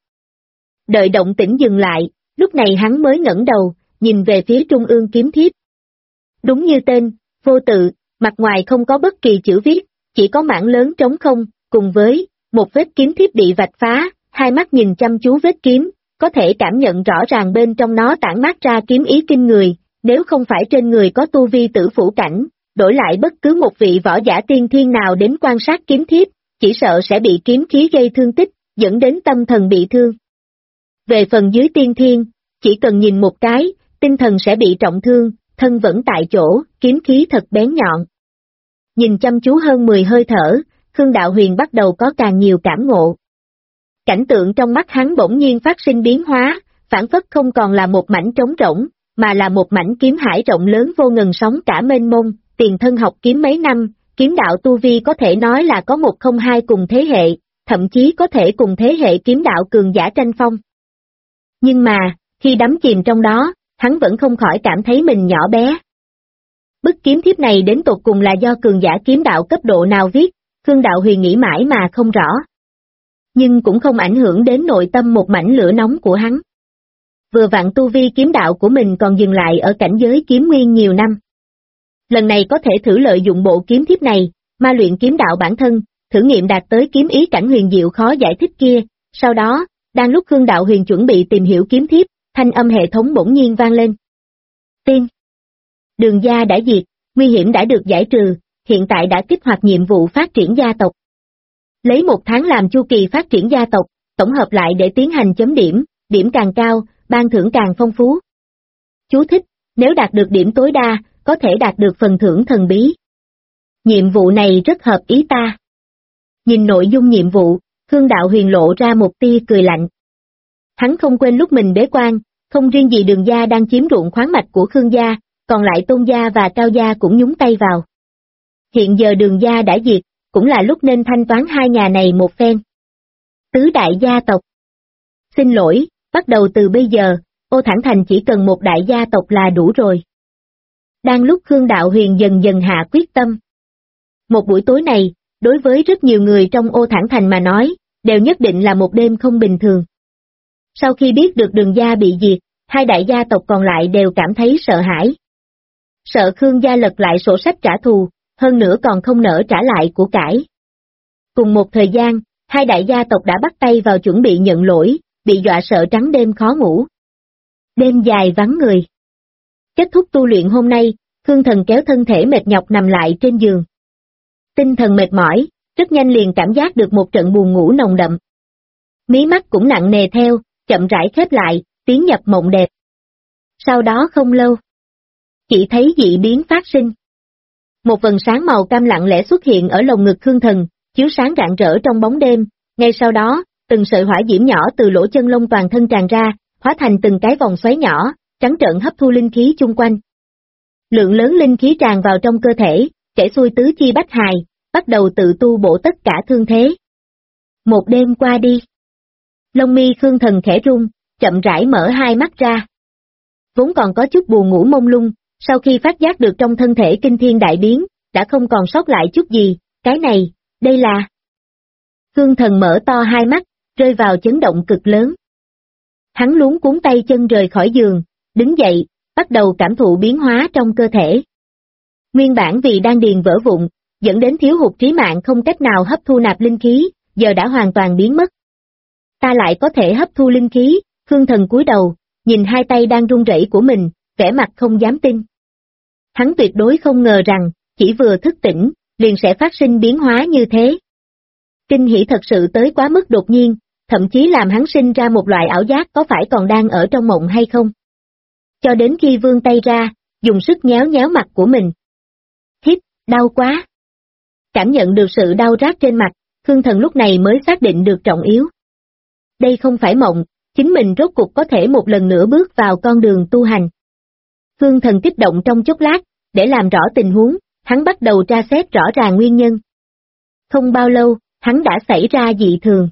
[SPEAKER 2] Đợi động tĩnh dừng lại, lúc này hắn mới ngẩng đầu, nhìn về phía trung ương kiếm thiếp. Đúng như tên, vô tự, mặt ngoài không có bất kỳ chữ viết, chỉ có mảng lớn trống không, cùng với một vết kiếm thiếp bị vạch phá, hai mắt nhìn chăm chú vết kiếm, có thể cảm nhận rõ ràng bên trong nó tản mát ra kiếm ý kinh người, nếu không phải trên người có tu vi tử phủ cảnh, đổi lại bất cứ một vị võ giả tiên thiên nào đến quan sát kiếm thiếp, chỉ sợ sẽ bị kiếm khí gây thương tích, dẫn đến tâm thần bị thương. Về phần dưới tiên thiên, chỉ cần nhìn một cái, tinh thần sẽ bị trọng thương, thân vẫn tại chỗ, kiếm khí thật bén nhọn. Nhìn chăm chú hơn 10 hơi thở, Khương Đạo Huyền bắt đầu có càng nhiều cảm ngộ. Cảnh tượng trong mắt hắn bỗng nhiên phát sinh biến hóa, phản phất không còn là một mảnh trống rỗng, mà là một mảnh kiếm hải rộng lớn vô ngần sóng cả mênh mông, tiền thân học kiếm mấy năm, kiếm đạo tu vi có thể nói là có 102 cùng thế hệ, thậm chí có thể cùng thế hệ kiếm đạo cường giả tranh phong. Nhưng mà, khi đắm chìm trong đó, hắn vẫn không khỏi cảm thấy mình nhỏ bé. Bức kiếm thiếp này đến tột cùng là do cường giả kiếm đạo cấp độ nào viết, Khương Đạo Huyền nghĩ mãi mà không rõ. Nhưng cũng không ảnh hưởng đến nội tâm một mảnh lửa nóng của hắn. vừa vặn tu vi kiếm đạo của mình còn dừng lại ở cảnh giới kiếm nguyên nhiều năm. Lần này có thể thử lợi dụng bộ kiếm thiếp này, ma luyện kiếm đạo bản thân, thử nghiệm đạt tới kiếm ý cảnh huyền diệu khó giải thích kia, sau đó, đang lúc Khương Đạo Huyền chuẩn bị tìm hiểu kiếm thiếp, thanh âm hệ thống bỗng nhiên vang lên. Tiên. Đường gia đã diệt, nguy hiểm đã được giải trừ, hiện tại đã kích hoạt nhiệm vụ phát triển gia tộc. Lấy 1 tháng làm chu kỳ phát triển gia tộc, tổng hợp lại để tiến hành chấm điểm, điểm càng cao, ban thưởng càng phong phú. Chú thích, nếu đạt được điểm tối đa, có thể đạt được phần thưởng thần bí. Nhiệm vụ này rất hợp ý ta. Nhìn nội dung nhiệm vụ, Khương Đạo Huyền lộ ra một tia cười lạnh. Hắn không quên lúc mình bế quan, không riêng gì Đường gia đang chiếm ruộng khoáng mạch của Khương gia, còn lại Tôn gia và Cao gia cũng nhúng tay vào. Hiện giờ Đường gia đã diệt, cũng là lúc nên thanh toán hai nhà này một phen. Tứ đại gia tộc. Xin lỗi, bắt đầu từ bây giờ, Ô Thản Thành chỉ cần một đại gia tộc là đủ rồi. Đang lúc Khương Đạo Huyền dần dần hạ quyết tâm. Một buổi tối này, đối với rất nhiều người trong Ô Thản Thành mà nói, đều nhất định là một đêm không bình thường. Sau khi biết được Đường gia bị diệt, hai đại gia tộc còn lại đều cảm thấy sợ hãi. Sợ Khương gia lật lại sổ sách trả thù, hơn nữa còn không nỡ trả lại của cải. Cùng một thời gian, hai đại gia tộc đã bắt tay vào chuẩn bị nhận lỗi, bị dọa sợ trắng đêm khó ngủ. Đêm dài vắng người. Kết thúc tu luyện hôm nay, Khương Thần kéo thân thể mệt nhọc nằm lại trên giường. Tinh thần mệt mỏi, rất nhanh liền cảm giác được một trận buồn ngủ nồng đậm. Mí mắt cũng nặng nề theo, chậm rãi khép lại, tiến nhập mộng đẹp. Sau đó không lâu, chỉ thấy dị biến phát sinh. Một vầng sáng màu cam lặng lẽ xuất hiện ở lồng ngực Khương Thần, chiếu sáng rạng rỡ trong bóng đêm, ngay sau đó, từng sợi hỏa diễm nhỏ từ lỗ chân lông toàn thân tràn ra, hóa thành từng cái vòng xoáy nhỏ, trắng trợn hấp thu linh khí chung quanh. Lượng lớn linh khí tràn vào trong cơ thể, chảy xuôi tứ chi bách hài, bắt đầu tự tu bổ tất cả thương thế. Một đêm qua đi. Lông mi Khương Thần khẽ rung, chậm rãi mở hai mắt ra. Vốn còn có chút buồn ngủ mông lung, sau khi phát giác được trong thân thể kinh thiên đại biến, đã không còn sót lại chút gì, cái này, đây là... Khương Thần mở to hai mắt, rơi vào chấn động cực lớn. Hắn luống cuốn tay chân rời khỏi giường, đứng dậy, bắt đầu cảm thụ biến hóa trong cơ thể. Nguyên bản vì đan điền vỡ vụn, dẫn đến thiếu hụt trí mạng không cách nào hấp thu nạp linh khí, giờ đã hoàn toàn biến mất. Ta lại có thể hấp thu linh khí, Khương Thần cúi đầu, nhìn hai tay đang run rẩy của mình, vẻ mặt không dám tin. Hắn tuyệt đối không ngờ rằng, chỉ vừa thức tỉnh, liền sẽ phát sinh biến hóa như thế. Kinh hỉ thật sự tới quá mức đột nhiên, thậm chí làm hắn sinh ra một loại ảo giác có phải còn đang ở trong mộng hay không. Cho đến khi vươn tay ra, dùng sức nhéo nhéo mặt của mình. Hít, đau quá. Cảm nhận được sự đau rát trên mặt, Khương Thần lúc này mới xác định được trọng yếu. Đây không phải mộng, chính mình rốt cuộc có thể một lần nữa bước vào con đường tu hành. Khương Thần kích động trong chốc lát, để làm rõ tình huống, hắn bắt đầu tra xét rõ ràng nguyên nhân. Không bao lâu, hắn đã xảy ra dị thường.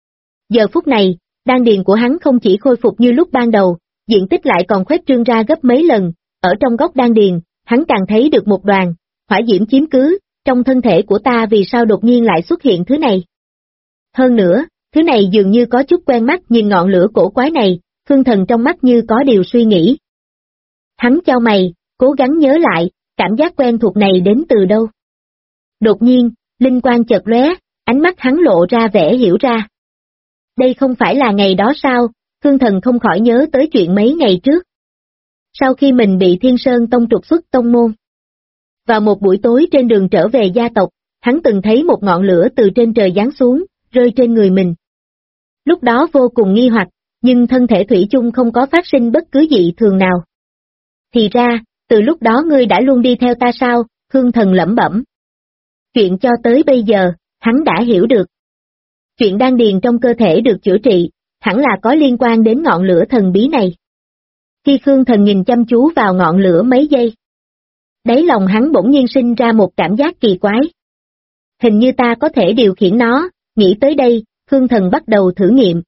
[SPEAKER 2] Giờ phút này, đan điền của hắn không chỉ khôi phục như lúc ban đầu, diện tích lại còn khuếch trương ra gấp mấy lần, ở trong góc đan điền, hắn càng thấy được một đoàn, hỏa diễm chiếm cứ, trong thân thể của ta vì sao đột nhiên lại xuất hiện thứ này. Hơn nữa, thứ này dường như có chút quen mắt, nhìn ngọn lửa cổ quái này, Khương Thần trong mắt như có điều suy nghĩ. Hắn chau mày, cố gắng nhớ lại, cảm giác quen thuộc này đến từ đâu. Đột nhiên, linh quang chợt lóe, ánh mắt hắn lộ ra vẻ hiểu ra. Đây không phải là ngày đó sao, Khương Thần không khỏi nhớ tới chuyện mấy ngày trước. Sau khi mình bị Thiên Sơn Tông trục xuất tông môn. Vào một buổi tối trên đường trở về gia tộc, hắn từng thấy một ngọn lửa từ trên trời giáng xuống, rơi trên người mình. Lúc đó vô cùng nghi hoặc, nhưng thân thể thủy chung không có phát sinh bất cứ dị thường nào. Thì ra, từ lúc đó ngươi đã luôn đi theo ta sao, Khương Thần lẩm bẩm. Chuyện cho tới bây giờ, hắn đã hiểu được. Chuyện đan điền trong cơ thể được chữa trị, hẳn là có liên quan đến ngọn lửa thần bí này. Khi Khương Thần nhìn chăm chú vào ngọn lửa mấy giây, đáy lòng hắn bỗng nhiên sinh ra một cảm giác kỳ quái. Hình như ta có thể điều khiển nó, nghĩ tới đây, Khương Thần bắt đầu thử nghiệm.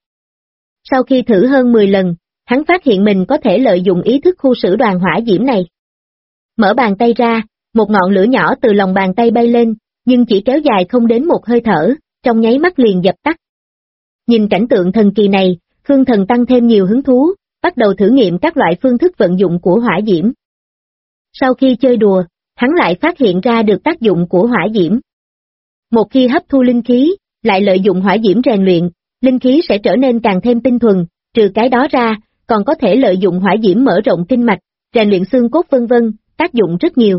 [SPEAKER 2] Sau khi thử hơn 10 lần, hắn phát hiện mình có thể lợi dụng ý thức khu xử đoàn hỏa diễm này. Mở bàn tay ra, một ngọn lửa nhỏ từ lòng bàn tay bay lên, nhưng chỉ kéo dài không đến một hơi thở, trong nháy mắt liền dập tắt. Nhìn cảnh tượng thần kỳ này, Khương Thần tăng thêm nhiều hứng thú, bắt đầu thử nghiệm các loại phương thức vận dụng của hỏa diễm. Sau khi chơi đùa, hắn lại phát hiện ra được tác dụng của hỏa diễm. Một khi hấp thu linh khí, lại lợi dụng hỏa diễm rèn luyện, linh khí sẽ trở nên càng thêm tinh thuần, trừ cái đó ra, còn có thể lợi dụng hỏa diễm mở rộng kinh mạch, rèn luyện xương cốt vân vân, tác dụng rất nhiều.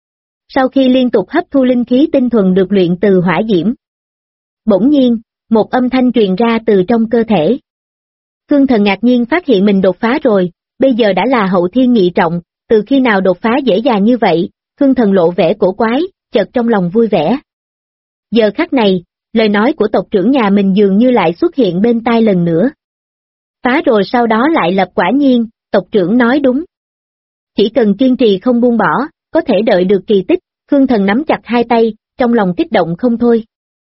[SPEAKER 2] Sau khi liên tục hấp thu linh khí tinh thuần được luyện từ hỏa diễm, bỗng nhiên, một âm thanh truyền ra từ trong cơ thể. Khương Thần ngạc nhiên phát hiện mình đột phá rồi, bây giờ đã là hậu thiên nhị trọng, từ khi nào đột phá dễ dàng như vậy, Khương Thần lộ vẻ cổ quái, chợt trong lòng vui vẻ. Giờ khắc này, lời nói của tộc trưởng nhà mình dường như lại xuất hiện bên tai lần nữa. Phá rồi sau đó lại lập, quả nhiên, tộc trưởng nói đúng. Chỉ cần kiên trì không buông bỏ, có thể đợi được kỳ tích, Khương Thần nắm chặt hai tay, trong lòng kích động không thôi.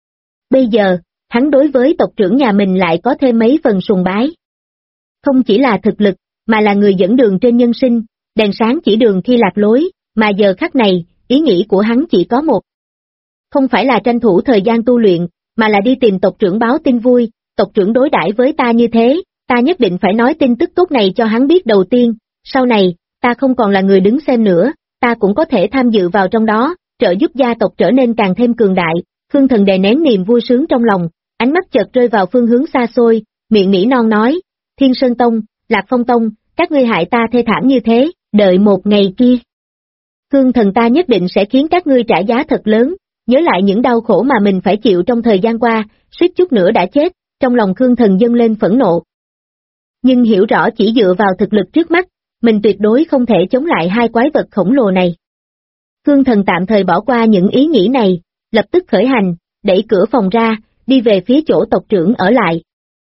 [SPEAKER 2] Bây giờ, hắn đối với tộc trưởng nhà mình lại có thêm mấy phần sùng bái. Không chỉ là thực lực, mà là người dẫn đường trên nhân sinh, đèn sáng chỉ đường khi lạc lối, mà giờ khắc này, ý nghĩ của hắn chỉ có một. Không phải là tranh thủ thời gian tu luyện, mà là đi tìm tộc trưởng báo tin vui, tộc trưởng đối đãi với ta như thế, ta nhất định phải nói tin tức tốt này cho hắn biết đầu tiên, sau này, ta không còn là người đứng xem nữa, ta cũng có thể tham dự vào trong đó, trợ giúp gia tộc trở nên càng thêm cường đại. Khương Thần đè nén niềm vui sướng trong lòng, ánh mắt chợt rơi vào phương hướng xa xôi, miệng nỉ non nói, Thiên Sơn Tông, Lạc Phong Tông, các ngươi hại ta thê thảm như thế, đợi một ngày kia. Khương Thần ta nhất định sẽ khiến các ngươi trả giá thật lớn, nhớ lại những đau khổ mà mình phải chịu trong thời gian qua, suýt chút nữa đã chết, trong lòng Khương Thần dâng lên phẫn nộ. Nhưng hiểu rõ chỉ dựa vào thực lực trước mắt, mình tuyệt đối không thể chống lại hai quái vật khổng lồ này. Khương Thần tạm thời bỏ qua những ý nghĩ này, lập tức khởi hành, đẩy cửa phòng ra, đi về phía chỗ tộc trưởng ở lại.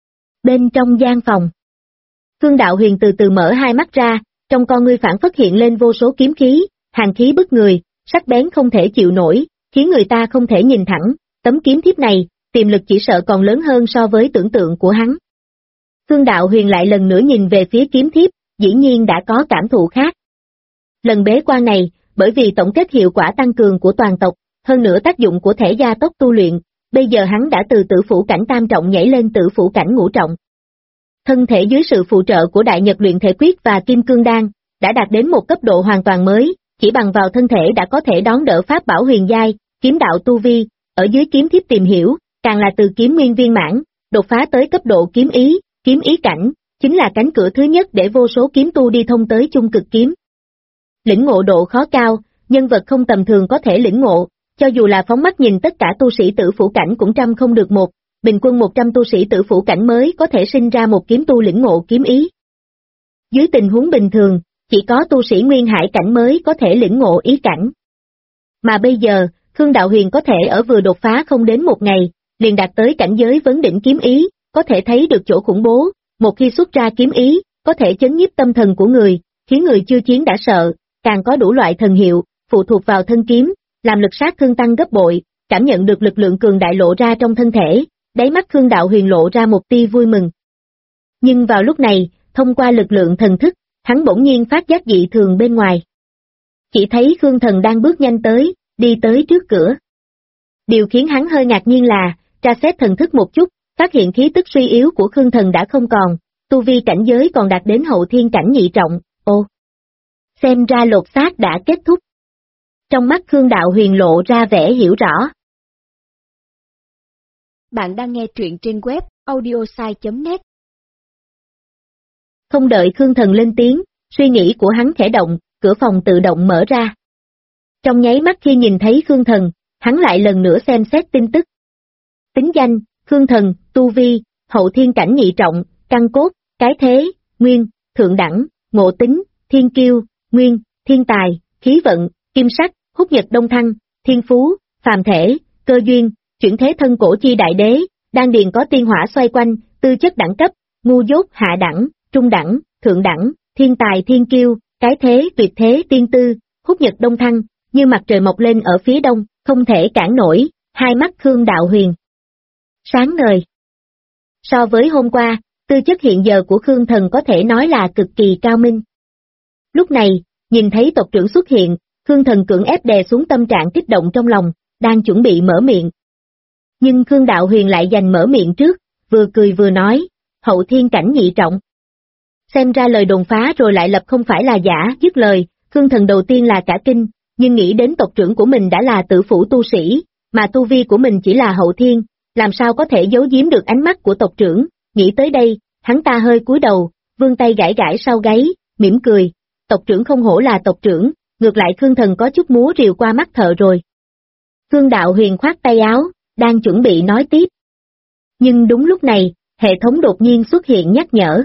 [SPEAKER 2] Bên trong gian phòng, Khương Đạo Huyền từ từ mở hai mắt ra, trong con ngươi phản phất hiện lên vô số kiếm khí, hàn khí bức người, sắc bén không thể chịu nổi, khiến người ta không thể nhìn thẳng, tấm kiếm thiếp này, tiềm lực chỉ sợ còn lớn hơn so với tưởng tượng của hắn. Khương Đạo Huyền lại lần nữa nhìn về phía kiếm thiếp, dĩ nhiên đã có cảm thụ khác. Lần bế quan này, bởi vì tổng kết hiệu quả tăng cường của toàn tộc, hơn nữa tác dụng của thể gia tốc tu luyện, bây giờ hắn đã từ tử phủ cảnh tam trọng nhảy lên tử phủ cảnh ngũ trọng. Thân thể dưới sự phụ trợ của Đại Nhật luyện thể quyết và Kim Cương Đan, đã đạt đến một cấp độ hoàn toàn mới, chỉ bằng vào thân thể đã có thể đón đỡ pháp bảo huyền giai, kiếm đạo tu vi, ở dưới kiếm thiếp tìm hiểu, càng là từ kiếm nguyên viên mãn, đột phá tới cấp độ kiếm ý cảnh, chính là cánh cửa thứ nhất để vô số kiếm tu đi thông tới chung cực kiếm. Lĩnh ngộ độ khó cao, nhân vật không tầm thường có thể lĩnh ngộ, cho dù là phóng mắt nhìn tất cả tu sĩ tử phủ cảnh cũng trăm không được một, bình quân 100 tu sĩ tử phủ cảnh mới có thể sinh ra một kiếm tu lĩnh ngộ kiếm ý. Dưới tình huống bình thường, chỉ có tu sĩ nguyên hải cảnh mới có thể lĩnh ngộ ý cảnh. Mà bây giờ, Khương Đạo Huyền có thể ở vừa đột phá không đến một ngày, liền đạt tới cảnh giới vấn đỉnh kiếm ý, có thể thấy được chỗ khủng bố, một khi xuất ra kiếm ý, có thể chấn nhiếp tâm thần của người, khiến người chưa chiến đã sợ, càng có đủ loại thần hiệu, phụ thuộc vào thân kiếm, làm lực sát thương tăng gấp bội, cảm nhận được lực lượng cường đại lộ ra trong thân thể, đáy mắt Khương Đạo Huyền lộ ra một tia vui mừng. Nhưng vào lúc này, thông qua lực lượng thần thức, hắn bỗng nhiên phát giác dị thường bên ngoài. Chỉ thấy Khương Thần đang bước nhanh tới, đi tới trước cửa. Điều khiến hắn hơi ngạc nhiên là, tra xét thần thức một chút, phát hiện khí tức suy yếu của Khương Thần đã không còn, tu vi cảnh giới còn đạt đến hậu thiên cảnh nhị trọng, xem ra lột xác đã kết thúc. Trong mắt Khương Đạo Huyền lộ ra vẻ hiểu rõ.
[SPEAKER 1] Bạn đang nghe truyện trên web audiosai.net.
[SPEAKER 2] Không đợi Khương Thần lên tiếng, suy nghĩ của hắn khẽ động, cửa phòng tự động mở ra. Trong nháy mắt khi nhìn thấy Khương Thần, hắn lại lần nữa xem xét tin tức. Tính danh, Khương Thần, tu vi, hậu thiên cảnh nhị trọng, căn cốt, cái thế, nguyên, thượng đẳng, ngộ tính, thiên kiêu, nguyên, thiên tài, khí vận, kim sắc, hút nhật đông thăng, thiên phú, phàm thể, cơ duyên, chuyển thế thân cổ chi đại đế, đan điền có tiên hỏa xoay quanh, tư chất đẳng cấp, ngu dốt hạ đẳng, trung đẳng, thượng đẳng, thiên tài thiên kiêu, cái thế tuyệt thế tiên tư, hút nhật đông thăng, như mặt trời mọc lên ở phía đông, không thể cản nổi, hai mắt Khương Đạo Huyền sáng ngời. So với hôm qua, tư chất hiện giờ của Khương Thần có thể nói là cực kỳ cao minh. Lúc này, nhìn thấy tộc trưởng xuất hiện, Khương Thần cưỡng ép đè xuống tâm trạng kích động trong lòng, đang chuẩn bị mở miệng. Nhưng Khương Đạo Huyền lại giành mở miệng trước, vừa cười vừa nói, hậu thiên cảnh nhị trọng. Xem ra lời đồn phá rồi lại lập không phải là giả, dứt lời, Khương Thần đầu tiên là cả kinh, nhưng nghĩ đến tộc trưởng của mình đã là tử phủ tu sĩ, mà tu vi của mình chỉ là hậu thiên, làm sao có thể giấu giếm được ánh mắt của tộc trưởng, nghĩ tới đây, hắn ta hơi cúi đầu, vươn tay gãi gãi sau gáy, mỉm cười, tộc trưởng không hổ là tộc trưởng, ngược lại Khương Thần có chút múa rìu qua mắt thợ rồi. Khương Đạo Huyền khoát tay áo, đang chuẩn bị nói tiếp. Nhưng đúng lúc này, hệ thống đột nhiên xuất hiện nhắc nhở.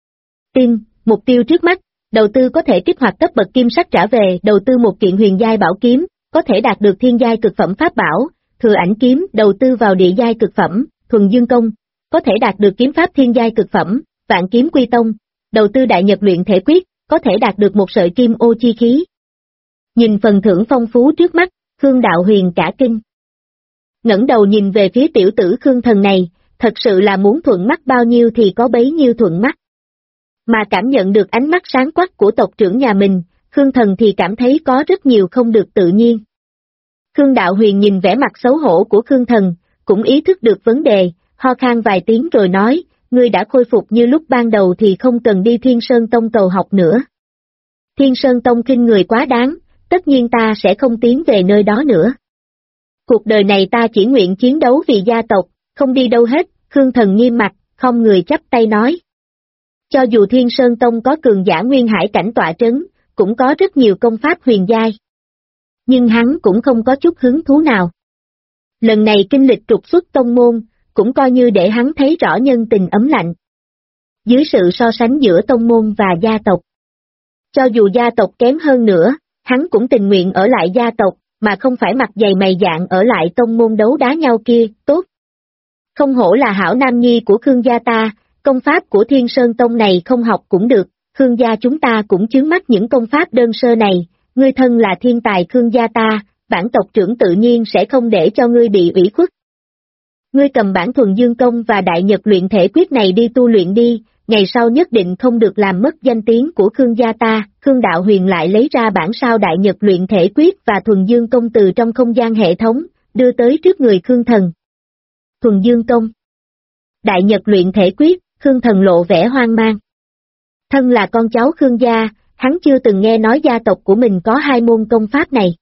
[SPEAKER 2] Tin, mục tiêu trước mắt, đầu tư có thể kích hoạt cấp bậc kim sắc trả về, đầu tư một kiện huyền giai bảo kiếm, có thể đạt được thiên giai cực phẩm pháp bảo, thừa ảnh kiếm, đầu tư vào địa giai cực phẩm, thuần dương công, có thể đạt được kiếm pháp thiên giai cực phẩm, vạn kiếm quy tông, đầu tư đại nhật luyện thể quyết, có thể đạt được một sợi kim ô chi khí. Nhìn phần thưởng phong phú trước mắt, Khương Đạo Huyền cả kinh. Ngẩng đầu nhìn về phía tiểu tử Khương Thần này, thật sự là muốn thuận mắt bao nhiêu thì có bấy nhiêu thuận mắt. Mà cảm nhận được ánh mắt sáng quắc của tộc trưởng nhà mình, Khương Thần thì cảm thấy có rất nhiều không được tự nhiên. Khương Đạo Huyền nhìn vẻ mặt xấu hổ của Khương Thần, cũng ý thức được vấn đề, ho khan vài tiếng rồi nói, ngươi đã khôi phục như lúc ban đầu thì không cần đi Thiên Sơn Tông cầu học nữa. Thiên Sơn Tông khinh người quá đáng, tất nhiên ta sẽ không tiến về nơi đó nữa. Cuộc đời này ta chỉ nguyện chiến đấu vì gia tộc, không đi đâu hết, Khương Thần nghiêm mặt, không người chắp tay nói. Cho dù Thiên Sơn Tông có cường giả nguyên hải cảnh tọa trấn, cũng có rất nhiều công pháp huyền giai. Nhưng hắn cũng không có chút hứng thú nào. Lần này kinh lịch trục xuất tông môn, cũng coi như để hắn thấy rõ nhân tình ấm lạnh. Dưới sự so sánh giữa tông môn và gia tộc. Cho dù gia tộc kém hơn nữa, hắn cũng tình nguyện ở lại gia tộc, mà không phải mặt dày mày dạn ở lại tông môn đấu đá nhau kia, tốt. Không hổ là hảo nam nhi của Khương gia ta, công pháp của Thiên Sơn Tông này không học cũng được, Khương gia chúng ta cũng chướng mắt những công pháp đơn sơ này, ngươi thân là thiên tài Khương gia ta, bản tộc trưởng tự nhiên sẽ không để cho ngươi bị ủy khuất. Ngươi cầm bản thuần dương công và đại nhật luyện thể quyết này đi tu luyện đi, ngày sau nhất định không được làm mất danh tiếng của Khương gia ta. Khương Đạo Huyền lại lấy ra bản sao đại nhật luyện thể quyết và thuần dương công từ trong không gian hệ thống, đưa tới trước người Khương Thần. Thuần dương công, đại nhật luyện thể quyết, Khương Thần lộ vẻ hoang mang. Thân là con cháu Khương gia, hắn chưa từng nghe nói gia tộc của mình có hai môn công pháp này.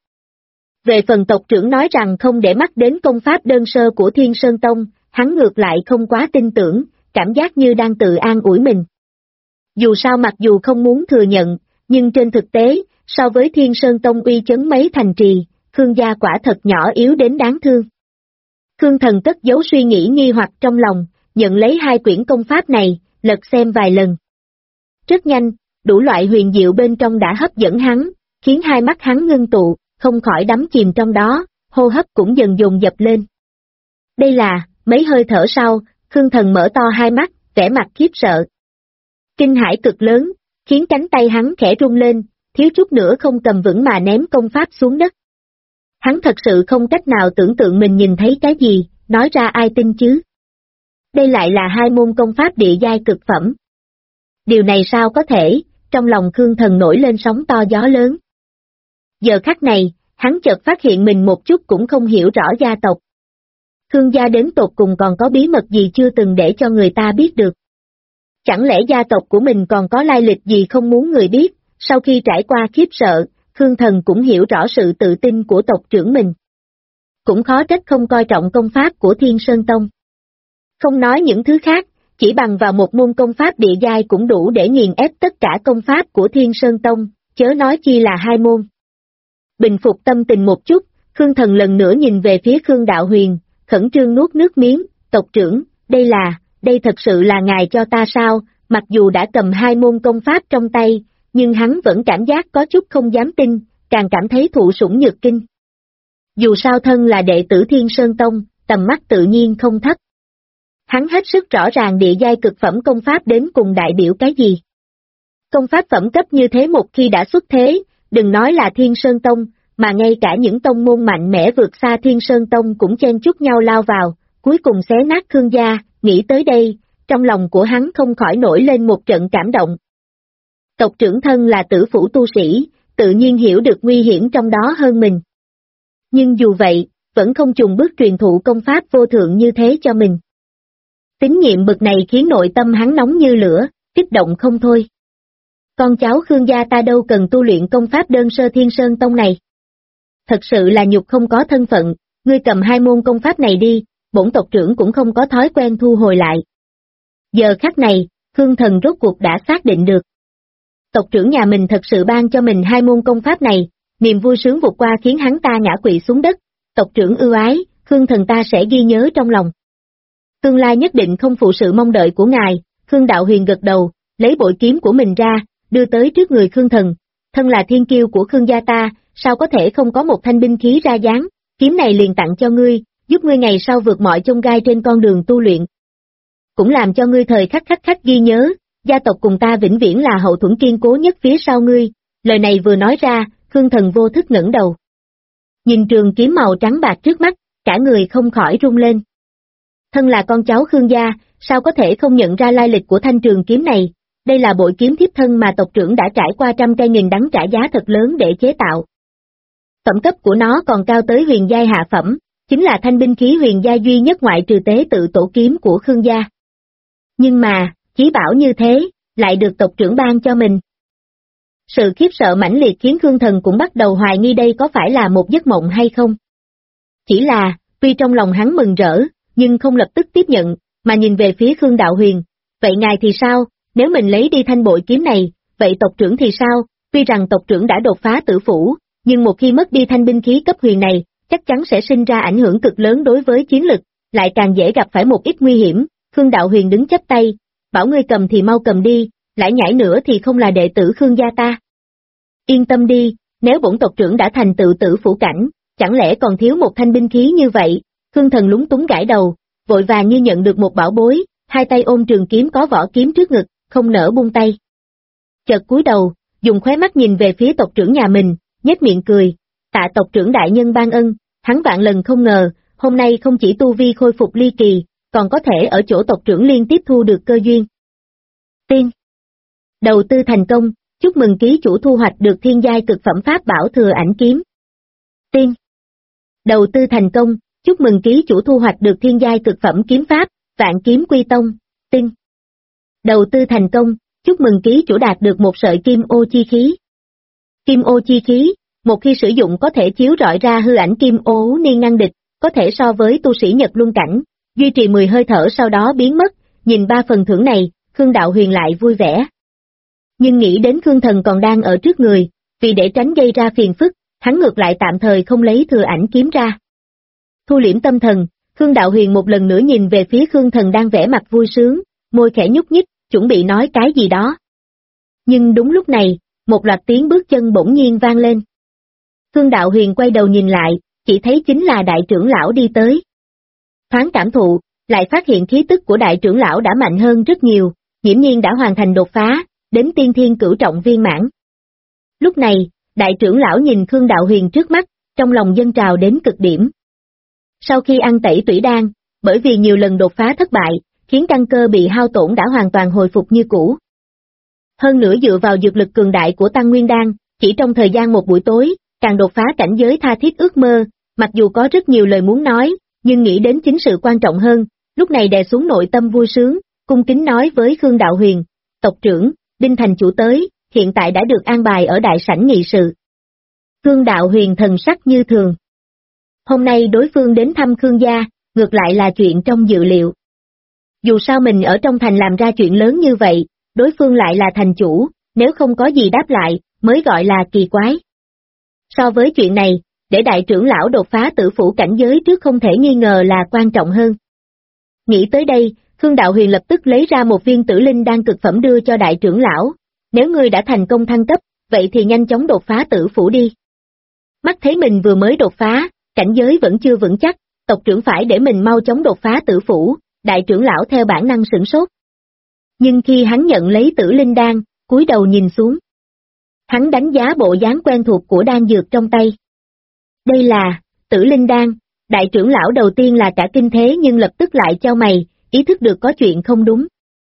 [SPEAKER 2] Về phần tộc trưởng nói rằng không để mắt đến công pháp đơn sơ của Thiên Sơn Tông, hắn ngược lại không quá tin tưởng, cảm giác như đang tự an ủi mình. Dù sao mặc dù không muốn thừa nhận, nhưng trên thực tế, so với Thiên Sơn Tông uy chấn mấy thành trì, Khương gia quả thật nhỏ yếu đến đáng thương. Khương Thần cất giấu suy nghĩ nghi hoặc trong lòng, nhận lấy hai quyển công pháp này, lật xem vài lần. Rất nhanh, đủ loại huyền diệu bên trong đã hấp dẫn hắn, khiến hai mắt hắn ngưng tụ, không khỏi đắm chìm trong đó, hô hấp cũng dần dồn dập lên. Đây là, mấy hơi thở sau, Khương Thần mở to hai mắt, vẻ mặt khiếp sợ. Kinh hãi cực lớn, khiến cánh tay hắn khẽ rung lên, thiếu chút nữa không cầm vững mà ném công pháp xuống đất. Hắn thật sự không cách nào tưởng tượng mình nhìn thấy cái gì, nói ra ai tin chứ. Đây lại là hai môn công pháp địa giai cực phẩm. Điều này sao có thể, trong lòng Khương Thần nổi lên sóng to gió lớn. Giờ khắc này, hắn chợt phát hiện mình một chút cũng không hiểu rõ gia tộc. Khương gia đến tột cùng còn có bí mật gì chưa từng để cho người ta biết được. Chẳng lẽ gia tộc của mình còn có lai lịch gì không muốn người biết, sau khi trải qua khiếp sợ, Khương Thần cũng hiểu rõ sự tự tin của tộc trưởng mình. Cũng khó trách không coi trọng công pháp của Thiên Sơn Tông. Không nói những thứ khác, chỉ bằng vào một môn công pháp địa giai cũng đủ để nghiền ép tất cả công pháp của Thiên Sơn Tông, chớ nói chi là hai môn. Bình phục tâm tình một chút, Khương Thần lần nữa nhìn về phía Khương Đạo Huyền, khẩn trương nuốt nước miếng, tộc trưởng, đây thật sự là ngài cho ta sao, mặc dù đã cầm hai môn công pháp trong tay, nhưng hắn vẫn cảm giác có chút không dám tin, càng cảm thấy thụ sủng nhược kinh. Dù sao thân là đệ tử Thiên Sơn Tông, tầm mắt tự nhiên không thấp. Hắn hết sức rõ ràng địa giai cực phẩm công pháp đến cùng đại biểu cái gì. Công pháp phẩm cấp như thế một khi đã xuất thế, đừng nói là Thiên Sơn Tông, mà ngay cả những tông môn mạnh mẽ vượt xa Thiên Sơn Tông cũng chen chúc nhau lao vào, cuối cùng xé nát Khương gia, nghĩ tới đây, trong lòng của hắn không khỏi nổi lên một trận cảm động. Tộc trưởng thân là tử phủ tu sĩ, tự nhiên hiểu được nguy hiểm trong đó hơn mình. Nhưng dù vậy, vẫn không chùng bước truyền thụ công pháp vô thượng như thế cho mình. Tín nhiệm bực này khiến nội tâm hắn nóng như lửa, kích động không thôi. Con cháu Khương gia ta đâu cần tu luyện công pháp đơn sơ Thiên Sơn Tông này. Thật sự là nhục không có thân phận, ngươi cầm 2 môn công pháp này đi, bổn tộc trưởng cũng không có thói quen thu hồi lại. Giờ khắc này, Khương Thần rốt cuộc đã xác định được. Tộc trưởng nhà mình thật sự ban cho mình 2 môn công pháp này, niềm vui sướng vụt qua khiến hắn ta ngã quỵ xuống đất. Tộc trưởng ưu ái, Khương Thần ta sẽ ghi nhớ trong lòng. Tương lai nhất định không phụ sự mong đợi của ngài. Khương Đạo Huyền gật đầu, lấy bội kiếm của mình ra, đưa tới trước người Khương Thần. Thân là thiên kiêu của Khương gia ta, sao có thể không có một thanh binh khí ra dáng, kiếm này liền tặng cho ngươi, giúp ngươi ngày sau vượt mọi chông gai trên con đường tu luyện. Cũng làm cho ngươi thời khắc ghi nhớ, gia tộc cùng ta vĩnh viễn là hậu thuẫn kiên cố nhất phía sau ngươi. Lời này vừa nói ra, Khương Thần vô thức ngẩng đầu. Nhìn trường kiếm màu trắng bạc trước mắt, cả người không khỏi rung lên. Thân là con cháu Khương gia, sao có thể không nhận ra lai lịch của thanh trường kiếm này, đây là bội kiếm thiếp thân mà tộc trưởng đã trải qua trăm cây nghìn đắng trả giá thật lớn để chế tạo. Phẩm cấp của nó còn cao tới huyền giai hạ phẩm, chính là thanh binh khí huyền giai duy nhất ngoại trừ tế tự tổ kiếm của Khương gia. Nhưng mà, chí bảo như thế, lại được tộc trưởng ban cho mình. Sự khiếp sợ mãnh liệt khiến Khương Thần cũng bắt đầu hoài nghi đây có phải là một giấc mộng hay không. Chỉ là, tuy trong lòng hắn mừng rỡ, nhưng không lập tức tiếp nhận, mà nhìn về phía Khương Đạo Huyền. Vậy ngài thì sao, nếu mình lấy đi thanh bội kiếm này, vậy tộc trưởng thì sao? Tuy rằng tộc trưởng đã đột phá tử phủ, nhưng một khi mất đi thanh binh khí cấp huyền này, chắc chắn sẽ sinh ra ảnh hưởng cực lớn đối với chiến lực, lại càng dễ gặp phải một ít nguy hiểm. Khương Đạo Huyền đứng chắp tay, bảo ngươi cầm thì mau cầm đi, lại nhảy nữa thì không là đệ tử Khương gia ta. Yên tâm đi, nếu bổn tộc trưởng đã thành tựu tử phủ cảnh, chẳng lẽ còn thiếu một thanh binh khí như vậy? Khương Thần lúng túng gãi đầu, vội vàng như nhận được một bảo bối, hai tay ôm trường kiếm có vỏ kiếm trước ngực, không nỡ buông tay. Chợt cúi đầu, dùng khóe mắt nhìn về phía tộc trưởng nhà mình, nhếch miệng cười, tạ tộc trưởng đại nhân ban ân, hắn vạn lần không ngờ, hôm nay không chỉ tu vi khôi phục ly kỳ, còn có thể ở chỗ tộc trưởng liên tiếp thu được cơ duyên. Tiên. Đầu tư thành công, chúc mừng ký chủ thu hoạch được thiên giai cực phẩm pháp bảo thừa ảnh kiếm. Tiên. Đầu tư thành công, chúc mừng ký chủ thu hoạch được thiên giai cực phẩm kiếm pháp, vạn kiếm quy tông. Tiên. Đầu tư thành công, chúc mừng ký chủ đạt được một sợi kim ô chi khí. Kim ô chi khí, một khi sử dụng có thể chiếu rọi ra hư ảnh kim ô niên ngăn địch, có thể so với tu sĩ Nhật Luân cảnh, duy trì 10 hơi thở sau đó biến mất. Nhìn 3 phần thưởng này, Khương Đạo Huyền lại vui vẻ. Nhưng nghĩ đến Khương Thần còn đang ở trước người, vì để tránh gây ra phiền phức, hắn ngược lại tạm thời không lấy thừa ảnh kiếm ra. Thu liễm tâm thần, Khương Đạo Huyền một lần nữa nhìn về phía Khương Thần đang vẻ mặt vui sướng, môi khẽ nhúc nhích, chuẩn bị nói cái gì đó. Nhưng đúng lúc này, một loạt tiếng bước chân bỗng nhiên vang lên. Khương Đạo Huyền quay đầu nhìn lại, chỉ thấy chính là đại trưởng lão đi tới. Thoáng cảm thụ, lại phát hiện khí tức của đại trưởng lão đã mạnh hơn rất nhiều, hiển nhiên đã hoàn thành đột phá, đến tiên thiên cửu trọng viên mãn. Lúc này, đại trưởng lão nhìn Khương Đạo Huyền trước mắt, trong lòng dâng trào đến cực điểm. Sau khi ăn tẩy tủy đan, bởi vì nhiều lần đột phá thất bại, khiến căn cơ bị hao tổn đã hoàn toàn hồi phục như cũ. Hơn nữa dựa vào dược lực cường đại của Tăng Nguyên Đan, chỉ trong thời gian một buổi tối, càng đột phá cảnh giới tha thiết ước mơ, mặc dù có rất nhiều lời muốn nói, nhưng nghĩ đến chính sự quan trọng hơn, lúc này đè xuống nội tâm vui sướng, cung kính nói với Khương Đạo Huyền, tộc trưởng, Đinh Thành chủ tới, hiện tại đã được an bài ở đại sảnh nghị sự. Khương Đạo Huyền thần sắc như thường. Hôm nay đối phương đến thăm Khương gia, ngược lại là chuyện trong dự liệu. Dù sao mình ở trong thành làm ra chuyện lớn như vậy, đối phương lại là thành chủ, nếu không có gì đáp lại, mới gọi là kỳ quái. So với chuyện này, để đại trưởng lão đột phá tử phủ cảnh giới trước không thể nghi ngờ là quan trọng hơn. Nghĩ tới đây, Khương Đạo Huyền lập tức lấy ra một viên tử linh đan cực phẩm đưa cho đại trưởng lão, nếu ngươi đã thành công thăng cấp, vậy thì nhanh chóng đột phá tử phủ đi. Mắt thấy mình vừa mới đột phá, cảnh giới vẫn chưa vững chắc, tộc trưởng phải để mình mau chóng đột phá tử phủ, đại trưởng lão theo bản năng sửng sốt. Nhưng khi hắn nhận lấy tử linh đan, cúi đầu nhìn xuống. Hắn đánh giá bộ dáng quen thuộc của đan dược trong tay. Đây là, tử linh đan, đại trưởng lão đầu tiên là cả kinh thế nhưng lập tức lại chau mày, ý thức được có chuyện không đúng.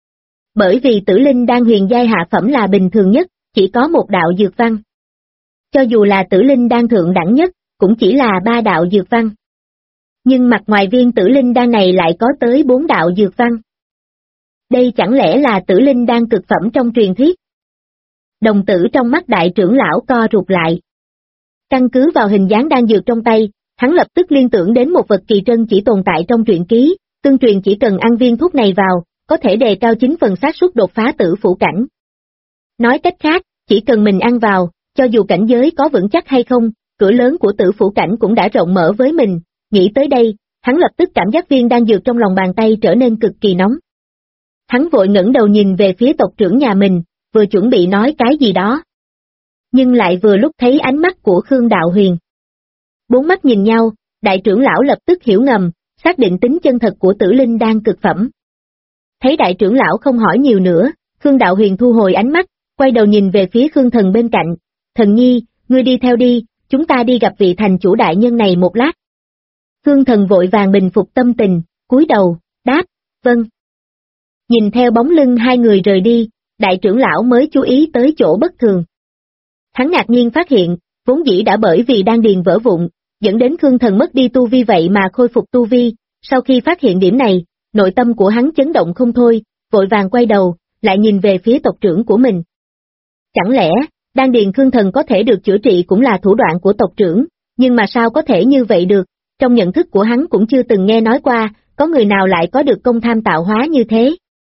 [SPEAKER 2] Bởi vì tử linh đan huyền giai hạ phẩm là bình thường nhất, chỉ có một đạo dược văn. Cho dù là tử linh đan thượng đẳng nhất, cũng chỉ là 3 đạo dược văn. Nhưng mặt ngoài viên tử linh đan này lại có tới 4 đạo dược văn. Đây chẳng lẽ là tử linh đan cực phẩm trong truyền thuyết? Đồng tử trong mắt đại trưởng lão co rụt lại. Căn cứ vào hình dáng đan dược trong tay, hắn lập tức liên tưởng đến một vật kỳ trân chỉ tồn tại trong truyện ký, tương truyền chỉ cần ăn viên thuốc này vào, có thể đề cao 9 phần xác suất đột phá tử phủ cảnh. Nói cách khác, chỉ cần mình ăn vào, cho dù cảnh giới có vững chắc hay không, cửa lớn của tử phủ cảnh cũng đã rộng mở với mình. Nghĩ tới đây, hắn lập tức cảm giác viên đan dược trong lòng bàn tay trở nên cực kỳ nóng. Hắn vội ngẩng đầu nhìn về phía tộc trưởng nhà mình, vừa chuẩn bị nói cái gì đó. Nhưng lại vừa lúc thấy ánh mắt của Khương Đạo Huyền. Bốn mắt nhìn nhau, đại trưởng lão lập tức hiểu ngầm, xác định tính chân thật của tử linh đan cực phẩm. Thấy đại trưởng lão không hỏi nhiều nữa, Khương Đạo Huyền thu hồi ánh mắt, quay đầu nhìn về phía Khương Thần bên cạnh. Thần nhi, ngươi đi theo đi, chúng ta đi gặp vị thành chủ đại nhân này một lát. Khương Thần vội vàng bình phục tâm tình, cúi đầu, đáp, vâng. Nhìn theo bóng lưng hai người rời đi, đại trưởng lão mới chú ý tới chỗ bất thường. Hắn ngạc nhiên phát hiện, vốn dĩ đã bởi vì đan điền vỡ vụn, dẫn đến Khương Thần mất đi tu vi vậy mà khôi phục tu vi, sau khi phát hiện điểm này, nội tâm của hắn chấn động không thôi, vội vàng quay đầu, lại nhìn về phía tộc trưởng của mình. Chẳng lẽ, đan điền Khương Thần có thể được chữa trị cũng là thủ đoạn của tộc trưởng, nhưng mà sao có thể như vậy được, trong nhận thức của hắn cũng chưa từng nghe nói qua, có người nào lại có được công tham tạo hóa như thế.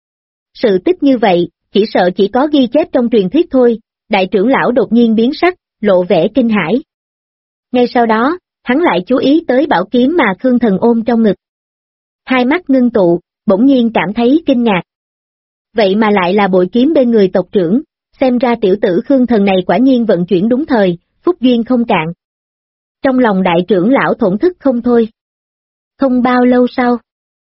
[SPEAKER 2] Sự tích như vậy, chỉ sợ chỉ có ghi chép trong truyền thuyết thôi, đại trưởng lão đột nhiên biến sắc, lộ vẻ kinh hãi. Ngay sau đó, hắn lại chú ý tới bảo kiếm mà Khương Thần ôm trong ngực. Hai mắt ngưng tụ, bỗng nhiên cảm thấy kinh ngạc. Vậy mà lại là bội kiếm bên người tộc trưởng, xem ra tiểu tử Khương Thần này quả nhiên vận chuyển đúng thời, phúc duyên không cạn. Trong lòng đại trưởng lão thổn thức không thôi. Không bao lâu sau,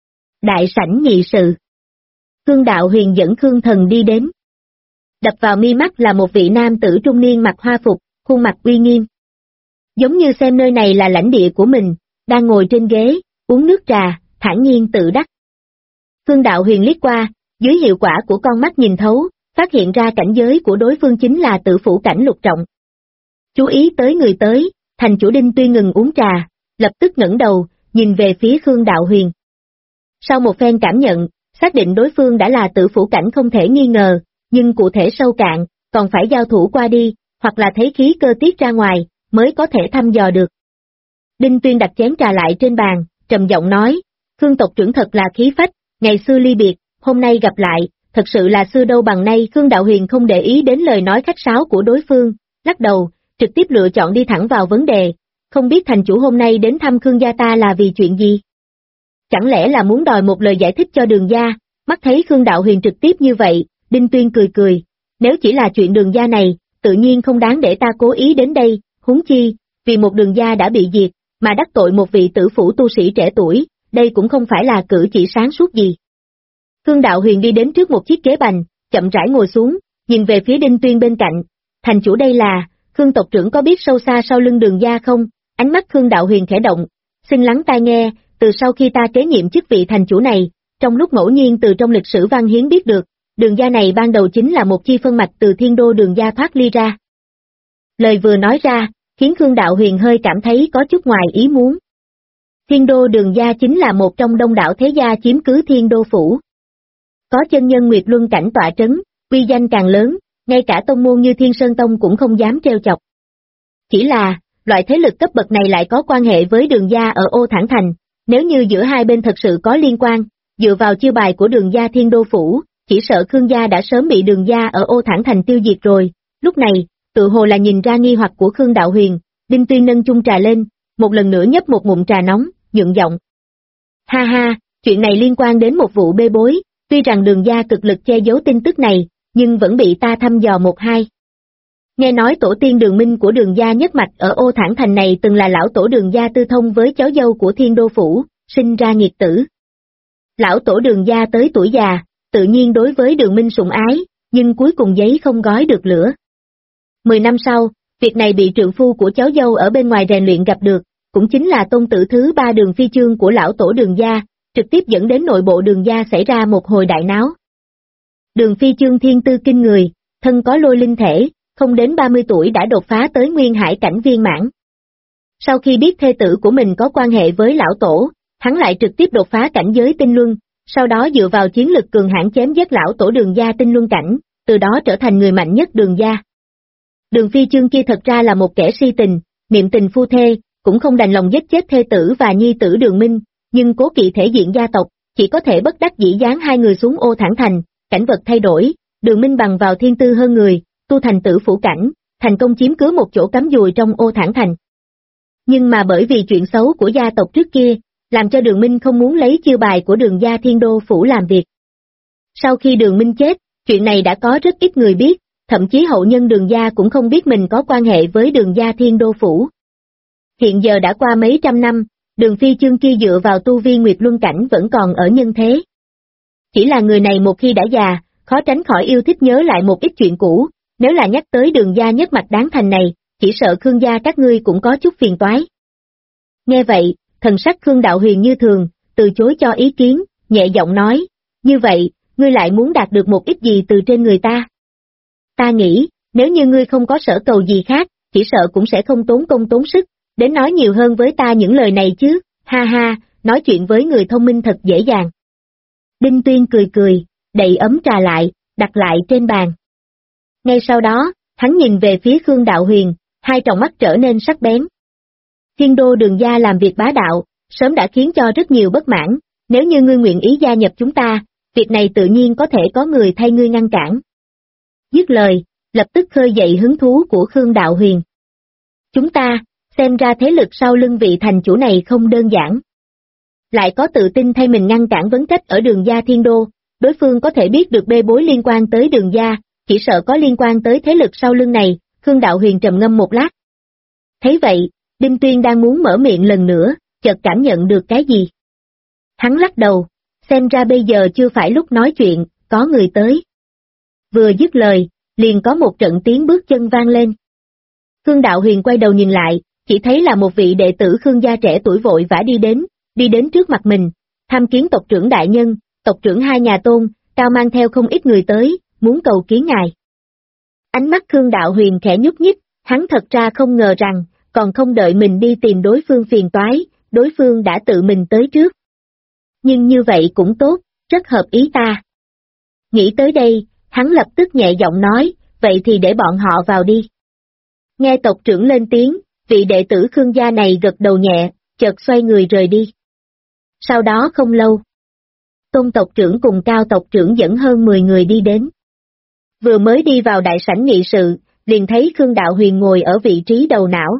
[SPEAKER 2] đại sảnh nghị sự. Khương Đạo Huyền dẫn Khương Thần đi đến. Đập vào mi mắt là một vị nam tử trung niên mặc hoa phục, khuôn mặt uy nghiêm. Giống như xem nơi này là lãnh địa của mình, đang ngồi trên ghế, uống nước trà, thản nhiên tự đắc. Khương Đạo Huyền liếc qua, dưới hiệu quả của con mắt nhìn thấu, phát hiện ra cảnh giới của đối phương chính là tử phủ cảnh lục trọng. Chú ý tới người tới, thành chủ Đinh Tuy ngừng uống trà, lập tức ngẩng đầu, nhìn về phía Khương Đạo Huyền. Sau một phen cảm nhận, xác định đối phương đã là tử phủ cảnh không thể nghi ngờ, nhưng cụ thể sâu cạn, còn phải giao thủ qua đi, hoặc là thấy khí cơ tiết ra ngoài, mới có thể thăm dò được. Đinh Tuyên đặt chén trà lại trên bàn, trầm giọng nói, Khương tộc trưởng thật là khí phách, ngày xưa ly biệt, hôm nay gặp lại, thật sự là xưa đâu bằng nay. Khương Đạo Huyền không để ý đến lời nói khách sáo của đối phương, lắc đầu, trực tiếp lựa chọn đi thẳng vào vấn đề, không biết thành chủ hôm nay đến thăm Khương gia ta là vì chuyện gì? Chẳng lẽ là muốn đòi một lời giải thích cho Đường gia? Mắt thấy Khương Đạo Huyền trực tiếp như vậy, Đinh Tuyên cười cười, nếu chỉ là chuyện Đường gia này, tự nhiên không đáng để ta cố ý đến đây, huống chi, vì một Đường gia đã bị diệt, mà đắc tội một vị tử phủ tu sĩ trẻ tuổi, đây cũng không phải là cử chỉ sáng suốt gì. Khương Đạo Huyền đi đến trước một chiếc ghế bành, chậm rãi ngồi xuống, nhìn về phía Đinh Tuyên bên cạnh, thành chủ đây là, Khương tộc trưởng có biết sâu xa sau lưng Đường gia không? Ánh mắt Khương Đạo Huyền khẽ động, xin lắng tai nghe, từ sau khi ta kế nhiệm chức vị thành chủ này, trong lúc ngẫu nhiên từ trong lịch sử văn hiến biết được, Đường gia này ban đầu chính là một chi phân mạch từ thiên đô Đường gia thoát ly ra. Lời vừa nói ra, khiến Khương Đạo Huyền hơi cảm thấy có chút ngoài ý muốn. Thiên đô Đường gia chính là một trong đông đảo thế gia chiếm cứ thiên đô phủ. Có chân nhân Nguyệt Luân cảnh tọa trấn, uy danh càng lớn, ngay cả tông môn như Thiên Sơn Tông cũng không dám trêu chọc. Chỉ là, loại thế lực cấp bậc này lại có quan hệ với Đường gia ở Ô Thản Thành, nếu như giữa hai bên thật sự có liên quan, dựa vào chiêu bài của Đường gia thiên đô phủ, chỉ sợ Khương gia đã sớm bị Đường gia ở Ô Thản Thành tiêu diệt rồi. Lúc này, tự hồ là nhìn ra nghi hoặc của Khương Đạo Huyền, Đinh Tuyên nâng chung trà lên, một lần nữa nhấp một ngụm trà nóng, nhượng giọng. Ha ha, chuyện này liên quan đến một vụ bê bối, tuy rằng Đường gia cực lực che giấu tin tức này, nhưng vẫn bị ta thăm dò một hai. Nghe nói tổ tiên Đường Minh của Đường gia nhất mạch ở Ô Thản Thành này từng là lão tổ Đường gia tư thông với cháu dâu của thiên đô phủ, sinh ra nghiệt tử. Lão tổ Đường gia tới tuổi già, tự nhiên đối với Đường Minh sủng ái, nhưng cuối cùng giấy không gói được lửa. 10 năm sau, việc này bị trượng phu của cháu dâu ở bên ngoài rèn luyện gặp được, cũng chính là tôn tử thứ 3 Đường Phi Chương của lão tổ Đường gia, trực tiếp dẫn đến nội bộ Đường gia xảy ra một hồi đại náo. Đường Phi Chương thiên tư kinh người, thân có lôi linh thể, không đến 30 tuổi đã đột phá tới nguyên hải cảnh viên mãn. Sau khi biết thê tử của mình có quan hệ với lão tổ, hắn lại trực tiếp đột phá cảnh giới tinh luân, sau đó dựa vào chiến lực cường hãn chém giết lão tổ Đường gia tinh luân cảnh, từ đó trở thành người mạnh nhất Đường gia. Đường Phi Chương kia thật ra là một kẻ si tình, niệm tình phu thê, cũng không đành lòng giết chết thê tử và nhi tử Đường Minh, nhưng cố kỵ thể diện gia tộc, chỉ có thể bất đắc dĩ giáng hai người xuống Ô Thản Thành, cảnh vật thay đổi, Đường Minh bằng vào thiên tư hơn người, tu thành tử phủ cảnh, thành công chiếm cứ một chỗ cắm dùi trong Ô Thản Thành. Nhưng mà bởi vì chuyện xấu của gia tộc trước kia, làm cho Đường Minh không muốn lấy chiêu bài của Đường gia Thiên Đô phủ làm việc. Sau khi Đường Minh chết, chuyện này đã có rất ít người biết, thậm chí hậu nhân Đường gia cũng không biết mình có quan hệ với Đường gia Thiên Đô phủ. Hiện giờ đã qua mấy trăm năm, Đường Phi Chương kia dựa vào tu vi Nguyệt Luân cảnh vẫn còn ở nhân thế. Chỉ là người này một khi đã già, khó tránh khỏi yêu thích nhớ lại một ít chuyện cũ, nếu là nhắc tới Đường gia nhất mạch đáng thành này, chỉ sợ Khương gia các ngươi cũng có chút phiền toái. Nghe vậy, thần sắc Khương Đạo Huyền như thường, từ chối cho ý kiến, nhẹ giọng nói, như vậy, ngươi lại muốn đạt được một ít gì từ trên người ta? Ta nghĩ, nếu như ngươi không có sở cầu gì khác, chỉ sợ cũng sẽ không tốn công tốn sức, đến nói nhiều hơn với ta những lời này chứ, ha ha, nói chuyện với người thông minh thật dễ dàng. Đinh Tuyên cười cười, đậy ấm trà lại, đặt lại trên bàn. Ngay sau đó, hắn nhìn về phía Khương Đạo Huyền, hai tròng mắt trở nên sắc bén. Thiên Đô Đường gia làm việc bá đạo, sớm đã khiến cho rất nhiều bất mãn, nếu như ngươi nguyện ý gia nhập chúng ta, việc này tự nhiên có thể có người thay ngươi ngăn cản. Dứt lời, lập tức khơi dậy hứng thú của Khương Đạo Huyền. Chúng ta, xem ra thế lực sau lưng vị thành chủ này không đơn giản. Lại có tự tin thay mình ngăn cản vấn trách ở Đường gia Thiên Đô, đối phương có thể biết được bê bối liên quan tới Đường gia, chỉ sợ có liên quan tới thế lực sau lưng này, Khương Đạo Huyền trầm ngâm một lát. Thấy vậy, Đinh Tuyên đang muốn mở miệng lần nữa, chợt cảm nhận được cái gì. Hắn lắc đầu, xem ra bây giờ chưa phải lúc nói chuyện, có người tới. Vừa dứt lời, liền có một trận tiếng bước chân vang lên. Khương Đạo Huyền quay đầu nhìn lại, chỉ thấy là một vị đệ tử Khương gia trẻ tuổi vội vã đi đến trước mặt mình, tham kiến tộc trưởng đại nhân, tộc trưởng hai nhà Tôn, cao mang theo không ít người tới, muốn cầu kiến ngài. Ánh mắt Khương Đạo Huyền khẽ nhúc nhích, hắn thật ra không ngờ rằng, còn không đợi mình đi tìm đối phương phiền toái, đối phương đã tự mình tới trước. Nhưng như vậy cũng tốt, rất hợp ý ta. Nghĩ tới đây, hắn lập tức nhẹ giọng nói, vậy thì để bọn họ vào đi. Nghe tộc trưởng lên tiếng, vị đệ tử Khương gia này gật đầu nhẹ, chợt xoay người rời đi. Sau đó không lâu, Tôn tộc trưởng cùng Cao tộc trưởng dẫn hơn 10 người đi đến. Vừa mới đi vào đại sảnh nghị sự, liền thấy Khương Đạo Huyền ngồi ở vị trí đầu não.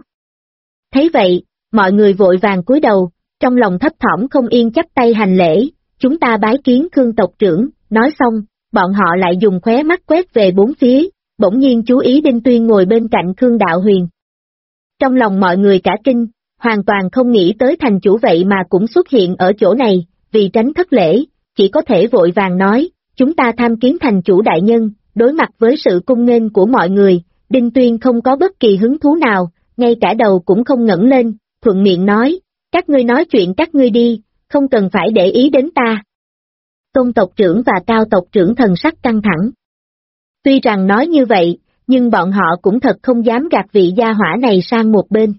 [SPEAKER 2] Thấy vậy, mọi người vội vàng cúi đầu, trong lòng thấp thỏm không yên chắp tay hành lễ, chúng ta bái kiến Khương tộc trưởng, nói xong, bọn họ lại dùng khóe mắt quét về bốn phía, bỗng nhiên chú ý Đinh Tuyên ngồi bên cạnh Khương Đạo Huyền. Trong lòng mọi người cả kinh, hoàn toàn không nghĩ tới thành chủ vậy mà cũng xuất hiện ở chỗ này, vì tránh thất lễ, chỉ có thể vội vàng nói, chúng ta tham kiến thành chủ đại nhân, đối mặt với sự cung nghênh của mọi người, Đinh Tuyên không có bất kỳ hứng thú nào, ngay cả đầu cũng không ngẩng lên, thuận miệng nói, các ngươi nói chuyện các ngươi đi, không cần phải để ý đến ta. Tôn tộc trưởng và Cao tộc trưởng thần sắc căng thẳng. Tuy rằng nói như vậy, nhưng bọn họ cũng thật không dám gạt vị gia hỏa này sang một bên.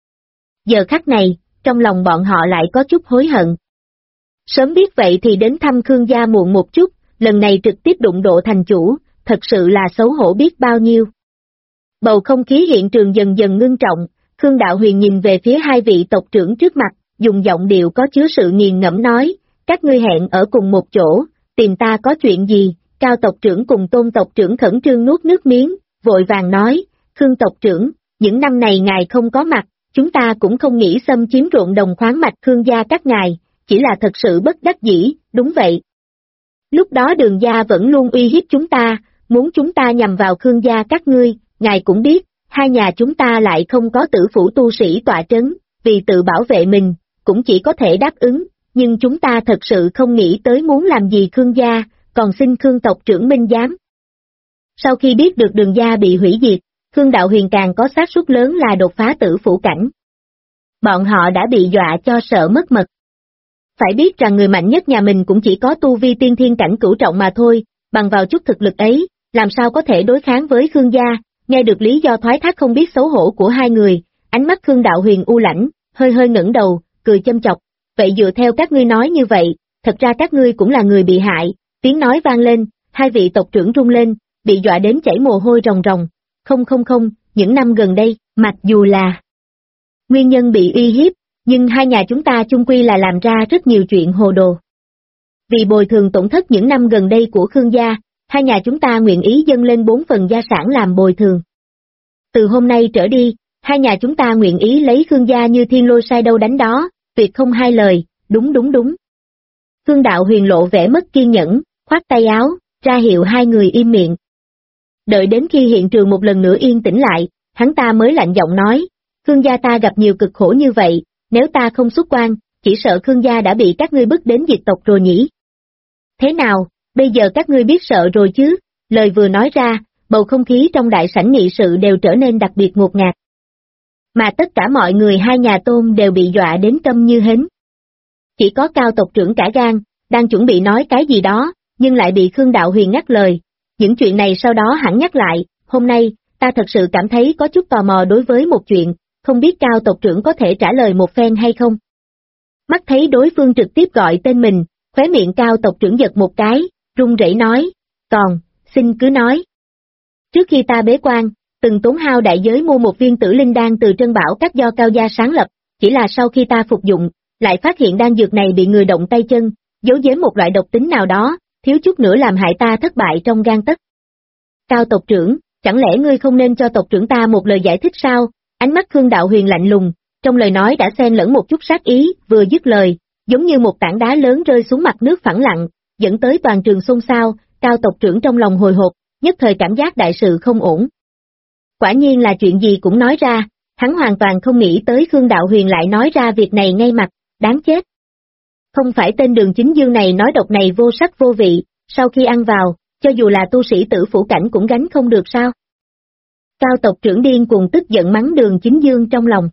[SPEAKER 2] Giờ khắc này, trong lòng bọn họ lại có chút hối hận. Sớm biết vậy thì đến thăm Khương gia muộn một chút, lần này trực tiếp đụng độ thành chủ, thật sự là xấu hổ biết bao nhiêu. Bầu không khí hiện trường dần dần ngưng trọng, Khương Đạo Huyền nhìn về phía hai vị tộc trưởng trước mặt, dùng giọng điệu có chứa sự nghiền ngẫm nói, các ngươi hẹn ở cùng một chỗ, tìm ta có chuyện gì? Cao tộc trưởng cùng Tôn tộc trưởng khẩn trương nuốt nước miếng, vội vàng nói, Khương tộc trưởng, những năm này ngài không có mặt, chúng ta cũng không nghĩ xâm chiếm ruộng đồng khoáng mạch Khương gia các ngài, chỉ là thật sự bất đắc dĩ, đúng vậy. Lúc đó Đường gia vẫn luôn uy hiếp chúng ta, muốn chúng ta nhằm vào Khương gia các ngươi, ngài cũng biết, hai nhà chúng ta lại không có tử phủ tu sĩ tọa trấn, vì tự bảo vệ mình, cũng chỉ có thể đáp ứng, nhưng chúng ta thật sự không nghĩ tới muốn làm gì Khương gia, còn xin Khương tộc trưởng minh giám. Sau khi biết được Đường gia bị hủy diệt, Khương Đạo Huyền càng có xác suất lớn là đột phá tử phủ cảnh. Bọn họ đã bị dọa cho sợ mất mật. Phải biết rằng người mạnh nhất nhà mình cũng chỉ có tu vi tiên thiên cảnh cửu trọng mà thôi, bằng vào chút thực lực ấy, làm sao có thể đối kháng với Khương gia. Nghe được lý do thoái thác không biết xấu hổ của hai người, ánh mắt Khương Đạo Huyền u lãnh, hơi hơi ngẩng đầu, cười châm chọc, vậy dựa theo các ngươi nói như vậy, thật ra các ngươi cũng là người bị hại, tiếng nói vang lên, hai vị tộc trưởng rung lên, bị dọa đến chảy mồ hôi ròng ròng, không, những năm gần đây, mặc dù là nguyên nhân bị uy hiếp, nhưng hai nhà chúng ta chung quy là làm ra rất nhiều chuyện hồ đồ. Vì bồi thường tổn thất những năm gần đây của Khương gia, hai nhà chúng ta nguyện ý dâng lên 4 phần gia sản làm bồi thường. Từ hôm nay trở đi, hai nhà chúng ta nguyện ý lấy Khương gia như thiên lôi sai đâu đánh đó, tuyệt không hai lời, đúng. Khương Đạo Huyền lộ vẻ mất kiên nhẫn, khoát tay áo, ra hiệu hai người im miệng. Đợi đến khi hiện trường một lần nữa yên tĩnh lại, hắn ta mới lạnh giọng nói, Khương gia ta gặp nhiều cực khổ như vậy, nếu ta không xuất quan, chỉ sợ Khương gia đã bị các ngươi bức đến diệt tộc rồi nhỉ. Thế nào, bây giờ các ngươi biết sợ rồi chứ? Lời vừa nói ra, bầu không khí trong đại sảnh nghị sự đều trở nên đặc biệt ngột ngạt. Mà tất cả mọi người hai nhà Tôn đều bị dọa đến câm như hến. Chỉ có Cao tộc trưởng cả gan, đang chuẩn bị nói cái gì đó, nhưng lại bị Khương Đạo Huyền ngắt lời. Những chuyện này sau đó hẳn nhắc lại, hôm nay, ta thật sự cảm thấy có chút tò mò đối với một chuyện, không biết Cao tộc trưởng có thể trả lời một phen hay không. Mắt thấy đối phương trực tiếp gọi tên mình, khóe miệng Cao tộc trưởng giật một cái, run rẩy nói, còn, xin cứ nói. Trước khi ta bế quan, từng tốn hao đại giới mua một viên tử linh đan từ Trân Bảo Các do Cao gia sáng lập, chỉ là sau khi ta phục dụng, lại phát hiện đan dược này bị người động tay chân, giấu giếm một loại độc tính nào đó, thiếu chút nữa làm hại ta thất bại trong gang tấc. Cao tộc trưởng, chẳng lẽ ngươi không nên cho tộc trưởng ta một lời giải thích sao? Ánh mắt Khương Đạo Huyền lạnh lùng, trong lời nói đã xen lẫn một chút sát ý, vừa dứt lời, giống như một tảng đá lớn rơi xuống mặt nước phẳng lặng, dẫn tới toàn trường xôn xao. Cao tộc trưởng trong lòng hồi hộp, nhất thời cảm giác đại sự không ổn. Quả nhiên là chuyện gì cũng nói ra, hắn hoàn toàn không nghĩ tới Khương Đạo Huyền lại nói ra việc này ngay mặt, đáng chết. Không phải tên Đường Chính Dương này nói độc này vô sắc vô vị, sau khi ăn vào, cho dù là tu sĩ tử phủ cảnh cũng gánh không được sao? Cao tộc trưởng điên cuồng tức giận mắng Đường Chính Dương trong lòng.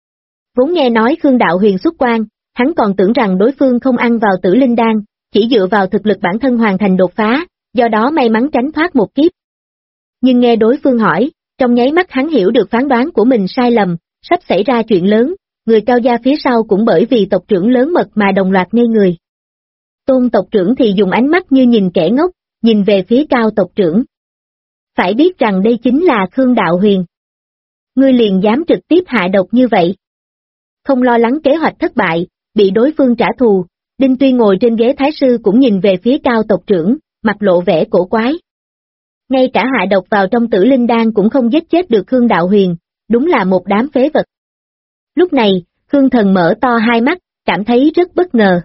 [SPEAKER 2] Vốn nghe nói Khương Đạo Huyền xuất quan, hắn còn tưởng rằng đối phương không ăn vào tử linh đan, chỉ dựa vào thực lực bản thân hoàn thành đột phá, do đó may mắn tránh thoát một kiếp. Nhưng nghe đối phương hỏi, trong nháy mắt hắn hiểu được phán đoán của mình sai lầm, sắp xảy ra chuyện lớn, người Cao gia phía sau cũng bởi vì tộc trưởng lớn mật mà đồng loạt ngây người. Tôn tộc trưởng thì dùng ánh mắt như nhìn kẻ ngốc, nhìn về phía Cao tộc trưởng. Phải biết rằng đây chính là Khương Đạo Huyền. Ngươi liền dám trực tiếp hạ độc như vậy. Không lo lắng kế hoạch thất bại, bị đối phương trả thù, Đinh Tuy ngồi trên ghế thái sư cũng nhìn về phía Cao tộc trưởng, mặt lộ vẻ cổ quái. Ngay cả hạ độc vào trong tử linh đan cũng không giết chết được Khương Đạo Huyền, đúng là một đám phế vật. Lúc này, Khương Thần mở to hai mắt, cảm thấy rất bất ngờ.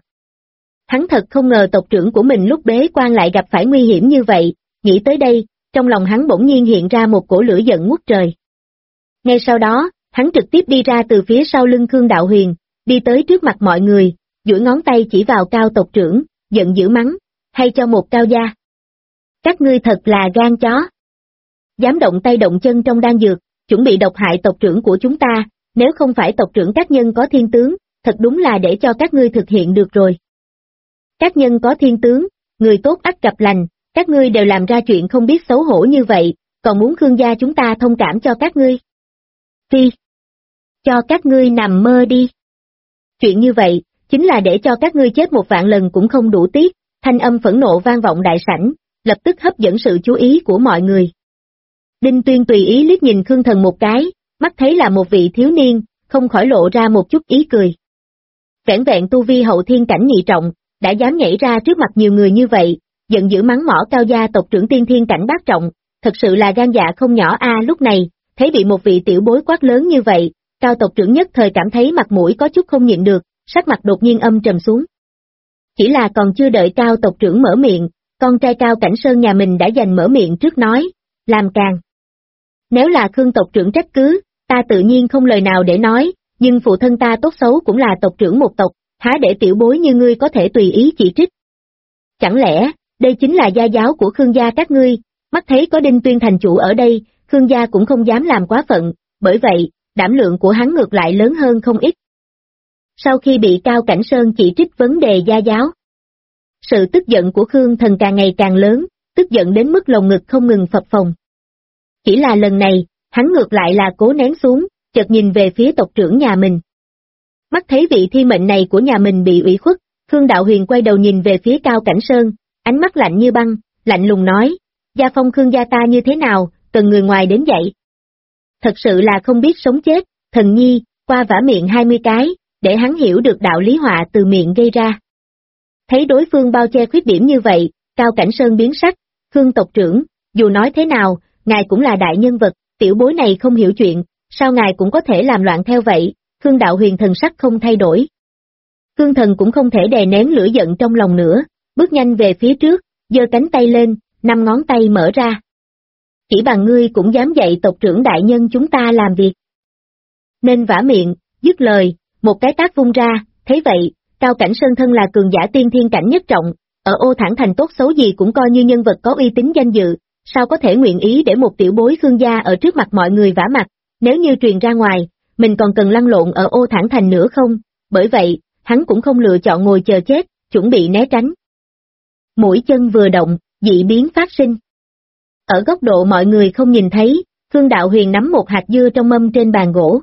[SPEAKER 2] Hắn thật không ngờ tộc trưởng của mình lúc bế quan lại gặp phải nguy hiểm như vậy, nghĩ tới đây, trong lòng hắn bỗng nhiên hiện ra một cổ lửa giận ngút trời. Ngay sau đó, hắn trực tiếp đi ra từ phía sau lưng Khương Đạo Huyền, đi tới trước mặt mọi người, duỗi ngón tay chỉ vào Cao tộc trưởng, giận dữ mắng, hay cho một Cao gia. Các ngươi thật là gan chó. Dám động tay động chân trong đan dược, chuẩn bị độc hại tộc trưởng của chúng ta, nếu không phải tộc trưởng các nhân có thiên tướng, thật đúng là để cho các ngươi thực hiện được rồi. Các nhân có thiên tướng, người tốt ắt gặp lành, các ngươi đều làm ra chuyện không biết xấu hổ như vậy, còn muốn Khương gia chúng ta thông cảm cho các ngươi. Phi! Cho các ngươi nằm mơ đi. Chuyện như vậy, chính là để cho các ngươi chết 1.000 lần cũng không đủ tiếc, thanh âm phẫn nộ vang vọng đại sảnh, lập tức hấp dẫn sự chú ý của mọi người. Đinh Tuyên tùy ý liếc nhìn Khương Thần một cái, mắt thấy là một vị thiếu niên, không khỏi lộ ra một chút ý cười. Vẻn vẹn tu vi hậu thiên cảnh nhị trọng, đã dám nhảy ra trước mặt nhiều người như vậy, giận dữ mắng mỏ Cao gia tộc trưởng tiên thiên cảnh bát trọng, thật sự là gan dạ không nhỏ a. Lúc này, thấy bị một vị tiểu bối quát lớn như vậy, Cao tộc trưởng nhất thời cảm thấy mặt mũi có chút không nhịn được, sắc mặt đột nhiên âm trầm xuống. Chỉ là còn chưa đợi Cao tộc trưởng mở miệng, con trai Cao Cảnh Sơn nhà mình đã giành mở miệng trước nói, làm càng. Nếu là Khương tộc trưởng trách cứ, ta tự nhiên không lời nào để nói, nhưng phụ thân ta tốt xấu cũng là tộc trưởng một tộc, há để tiểu bối như ngươi có thể tùy ý chỉ trích. Chẳng lẽ, đây chính là gia giáo của Khương gia các ngươi, mắt thấy có Đinh Tuyên thành chủ ở đây, Khương gia cũng không dám làm quá phận, bởi vậy, đảm lượng của hắn ngược lại lớn hơn không ít. Sau khi bị Cao Cảnh Sơn chỉ trích vấn đề gia giáo, sự tức giận của Khương Thần càng ngày càng lớn, tức giận đến mức lồng ngực không ngừng phập phồng. Chỉ là lần này, hắn ngược lại là cố nén xuống, chợt nhìn về phía tộc trưởng nhà mình. Mắt thấy vị thi mệnh này của nhà mình bị ủy khuất, Khương Đạo Huyền quay đầu nhìn về phía Cao Cảnh Sơn, ánh mắt lạnh như băng, lạnh lùng nói, gia phong Khương gia ta như thế nào, cần người ngoài đến dạy. thật sự là không biết sống chết, thần nhi, qua vả miệng 20 cái, để hắn hiểu được đạo lý họa từ miệng gây ra. Thấy đối phương bao che khuyết điểm như vậy, Cao Cảnh Sơn biến sắc, Khương tộc trưởng, dù nói thế nào, ngài cũng là đại nhân vật, tiểu bối này không hiểu chuyện, sao ngài cũng có thể làm loạn theo vậy, Khương Đạo Huyền thần sắc không thay đổi. Khương Thần cũng không thể đè nén lửa giận trong lòng nữa, bước nhanh về phía trước, giơ cánh tay lên, 5 ngón tay mở ra. Chỉ bằng ngươi cũng dám dạy tộc trưởng đại nhân chúng ta làm việc. Nên vả miệng, dứt lời, một cái tát vung ra, thấy vậy, Cao Cảnh Sơn thân là cường giả tiên thiên cảnh nhất trọng, ở Ô Thản Thành tốt xấu gì cũng coi như nhân vật có uy tín danh dự, sao có thể nguyện ý để một tiểu bối Khương gia ở trước mặt mọi người vả mặt, nếu như truyền ra ngoài, mình còn cần lăn lộn ở Ô Thản Thành nữa không, bởi vậy, hắn cũng không lựa chọn ngồi chờ chết, chuẩn bị né tránh. Mũi chân vừa động, dị biến phát sinh. Ở góc độ mọi người không nhìn thấy, Khương Đạo Huyền nắm một hạt dưa trong mâm trên bàn gỗ.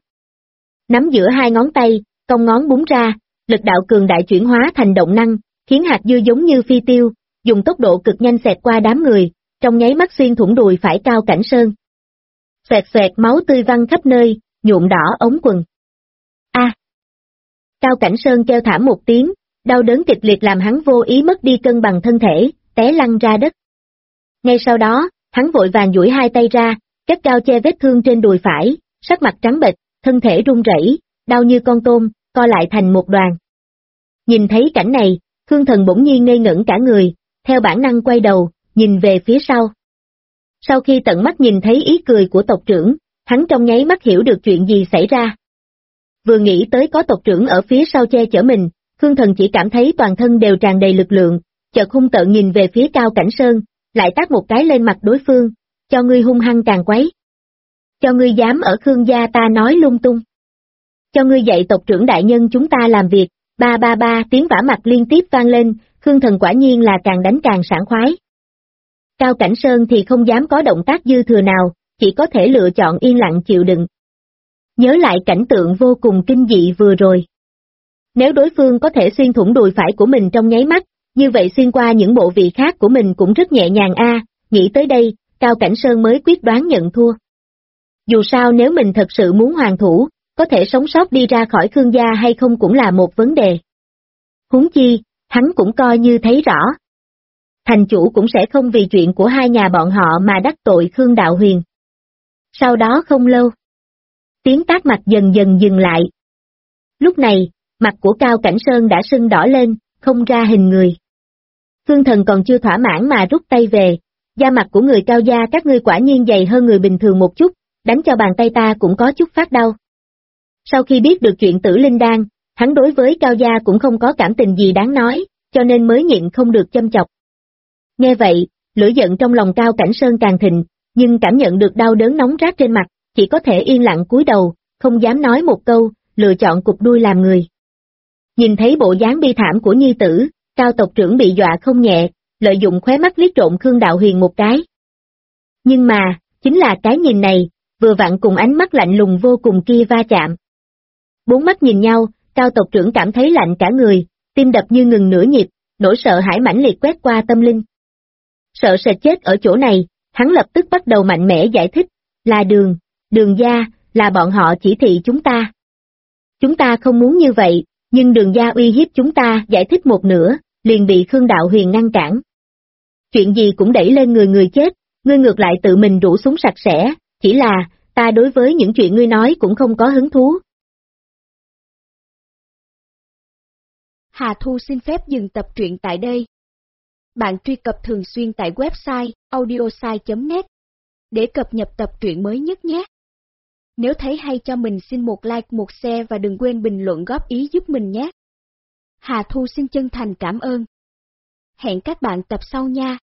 [SPEAKER 2] Nắm giữa 2 ngón tay, cong ngón búng ra, lực đạo cường đại chuyển hóa thành động năng, khiến hạt dưa giống như phi tiêu, dùng tốc độ cực nhanh xẹt qua đám người, trong nháy mắt xuyên thủng đùi phải Cao Cảnh Sơn. Xoẹt xoẹt máu tươi văng khắp nơi, nhuộm đỏ ống quần. A! Cao Cảnh Sơn kêu thảm một tiếng, đau đớn kịch liệt làm hắn vô ý mất đi cân bằng thân thể, té lăn ra đất. Ngay sau đó, hắn vội vàng duỗi 2 tay ra, cắt cao che vết thương trên đùi phải, sắc mặt trắng bệch, thân thể run rẩy, đau như con tôm, co lại thành một đoàn. Nhìn thấy cảnh này, Khương Thần bỗng nhiên ngây ngẩn cả người, theo bản năng quay đầu, nhìn về phía sau. Sau khi tận mắt nhìn thấy ý cười của tộc trưởng, hắn trong nháy mắt hiểu được chuyện gì xảy ra. Vừa nghĩ tới có tộc trưởng ở phía sau che chở mình, Khương Thần chỉ cảm thấy toàn thân đều tràn đầy lực lượng, chợt hung tợn nhìn về phía Cao Cảnh Sơn, lại tát một cái lên mặt đối phương, cho ngươi hung hăng càng quấy. Cho ngươi dám ở Khương gia ta nói lung tung. Cho ngươi dạy tộc trưởng đại nhân chúng ta làm việc, ba ba ba tiếng vả mặt liên tiếp vang lên, Khương Thần quả nhiên là càng đánh càng sảng khoái. Cao Cảnh Sơn thì không dám có động tác dư thừa nào, chỉ có thể lựa chọn yên lặng chịu đựng. Nhớ lại cảnh tượng vô cùng kinh dị vừa rồi. Nếu đối phương có thể xuyên thủng đùi phải của mình trong nháy mắt, như vậy xuyên qua những bộ vị khác của mình cũng rất nhẹ nhàng nghĩ tới đây, Cao Cảnh Sơn mới quyết đoán nhận thua. Dù sao nếu mình thật sự muốn hoàn thủ, có thể sống sót đi ra khỏi Khương gia hay không cũng là một vấn đề. Huống chi, hắn cũng coi như thấy rõ. Thành chủ cũng sẽ không vì chuyện của hai nhà bọn họ mà đắc tội Khương Đạo Huyền. Sau đó không lâu, tiếng tát mặt dần dần dừng lại. Lúc này, mặt của Cao Cảnh Sơn đã sưng đỏ lên, không ra hình người. Khương Thần còn chưa thỏa mãn mà rút tay về, da mặt của người Cao gia các ngươi quả nhiên dày hơn người bình thường một chút, đánh cho bàn tay ta cũng có chút phát đau. Sau khi biết được chuyện Tử Linh Đan, hắn đối với Cao gia cũng không có cảm tình gì đáng nói, cho nên mới nhịn không được châm chọc. Nghe vậy, lửa giận trong lòng Cao Cảnh Sơn càng thịnh, nhưng cảm nhận được đau đớn nóng rát trên mặt, chỉ có thể yên lặng cúi đầu, không dám nói một câu, lựa chọn cụp đuôi làm người. Nhìn thấy bộ dáng bi thảm của nhi tử, Cao tộc trưởng bị dọa không nhẹ, lợi dụng khóe mắt liếc trộm Khương Đạo Huyền một cái. Nhưng mà, chính là cái nhìn này, vừa vặn cùng ánh mắt lạnh lùng vô cùng kia va chạm. 4 mắt nhìn nhau, Cao tộc trưởng cảm thấy lạnh cả người, tim đập như ngừng nửa nhịp, nỗi sợ hãi mãnh liệt quét qua tâm linh. Sợ sệt chết ở chỗ này, hắn lập tức bắt đầu mạnh mẽ giải thích, là Đường gia, là bọn họ chỉ thị chúng ta. Chúng ta không muốn như vậy, nhưng Đường gia uy hiếp chúng ta giải thích một nửa, liền bị Khương Đạo Huyền ngăn cản. Chuyện gì cũng đẩy lên người chết, ngươi ngược lại tự mình rủ súng sạch sẽ, chỉ là, ta đối với những chuyện ngươi nói cũng không có hứng thú.
[SPEAKER 1] Hà Thu xin phép dừng tập truyện tại đây. Bạn truy cập thường xuyên tại website audiosai.net để cập nhật tập truyện mới nhất nhé. Nếu thấy hay cho mình xin một like một share và đừng quên bình luận góp ý giúp mình nhé. Hà Thu xin chân thành cảm ơn. Hẹn các bạn tập sau nha.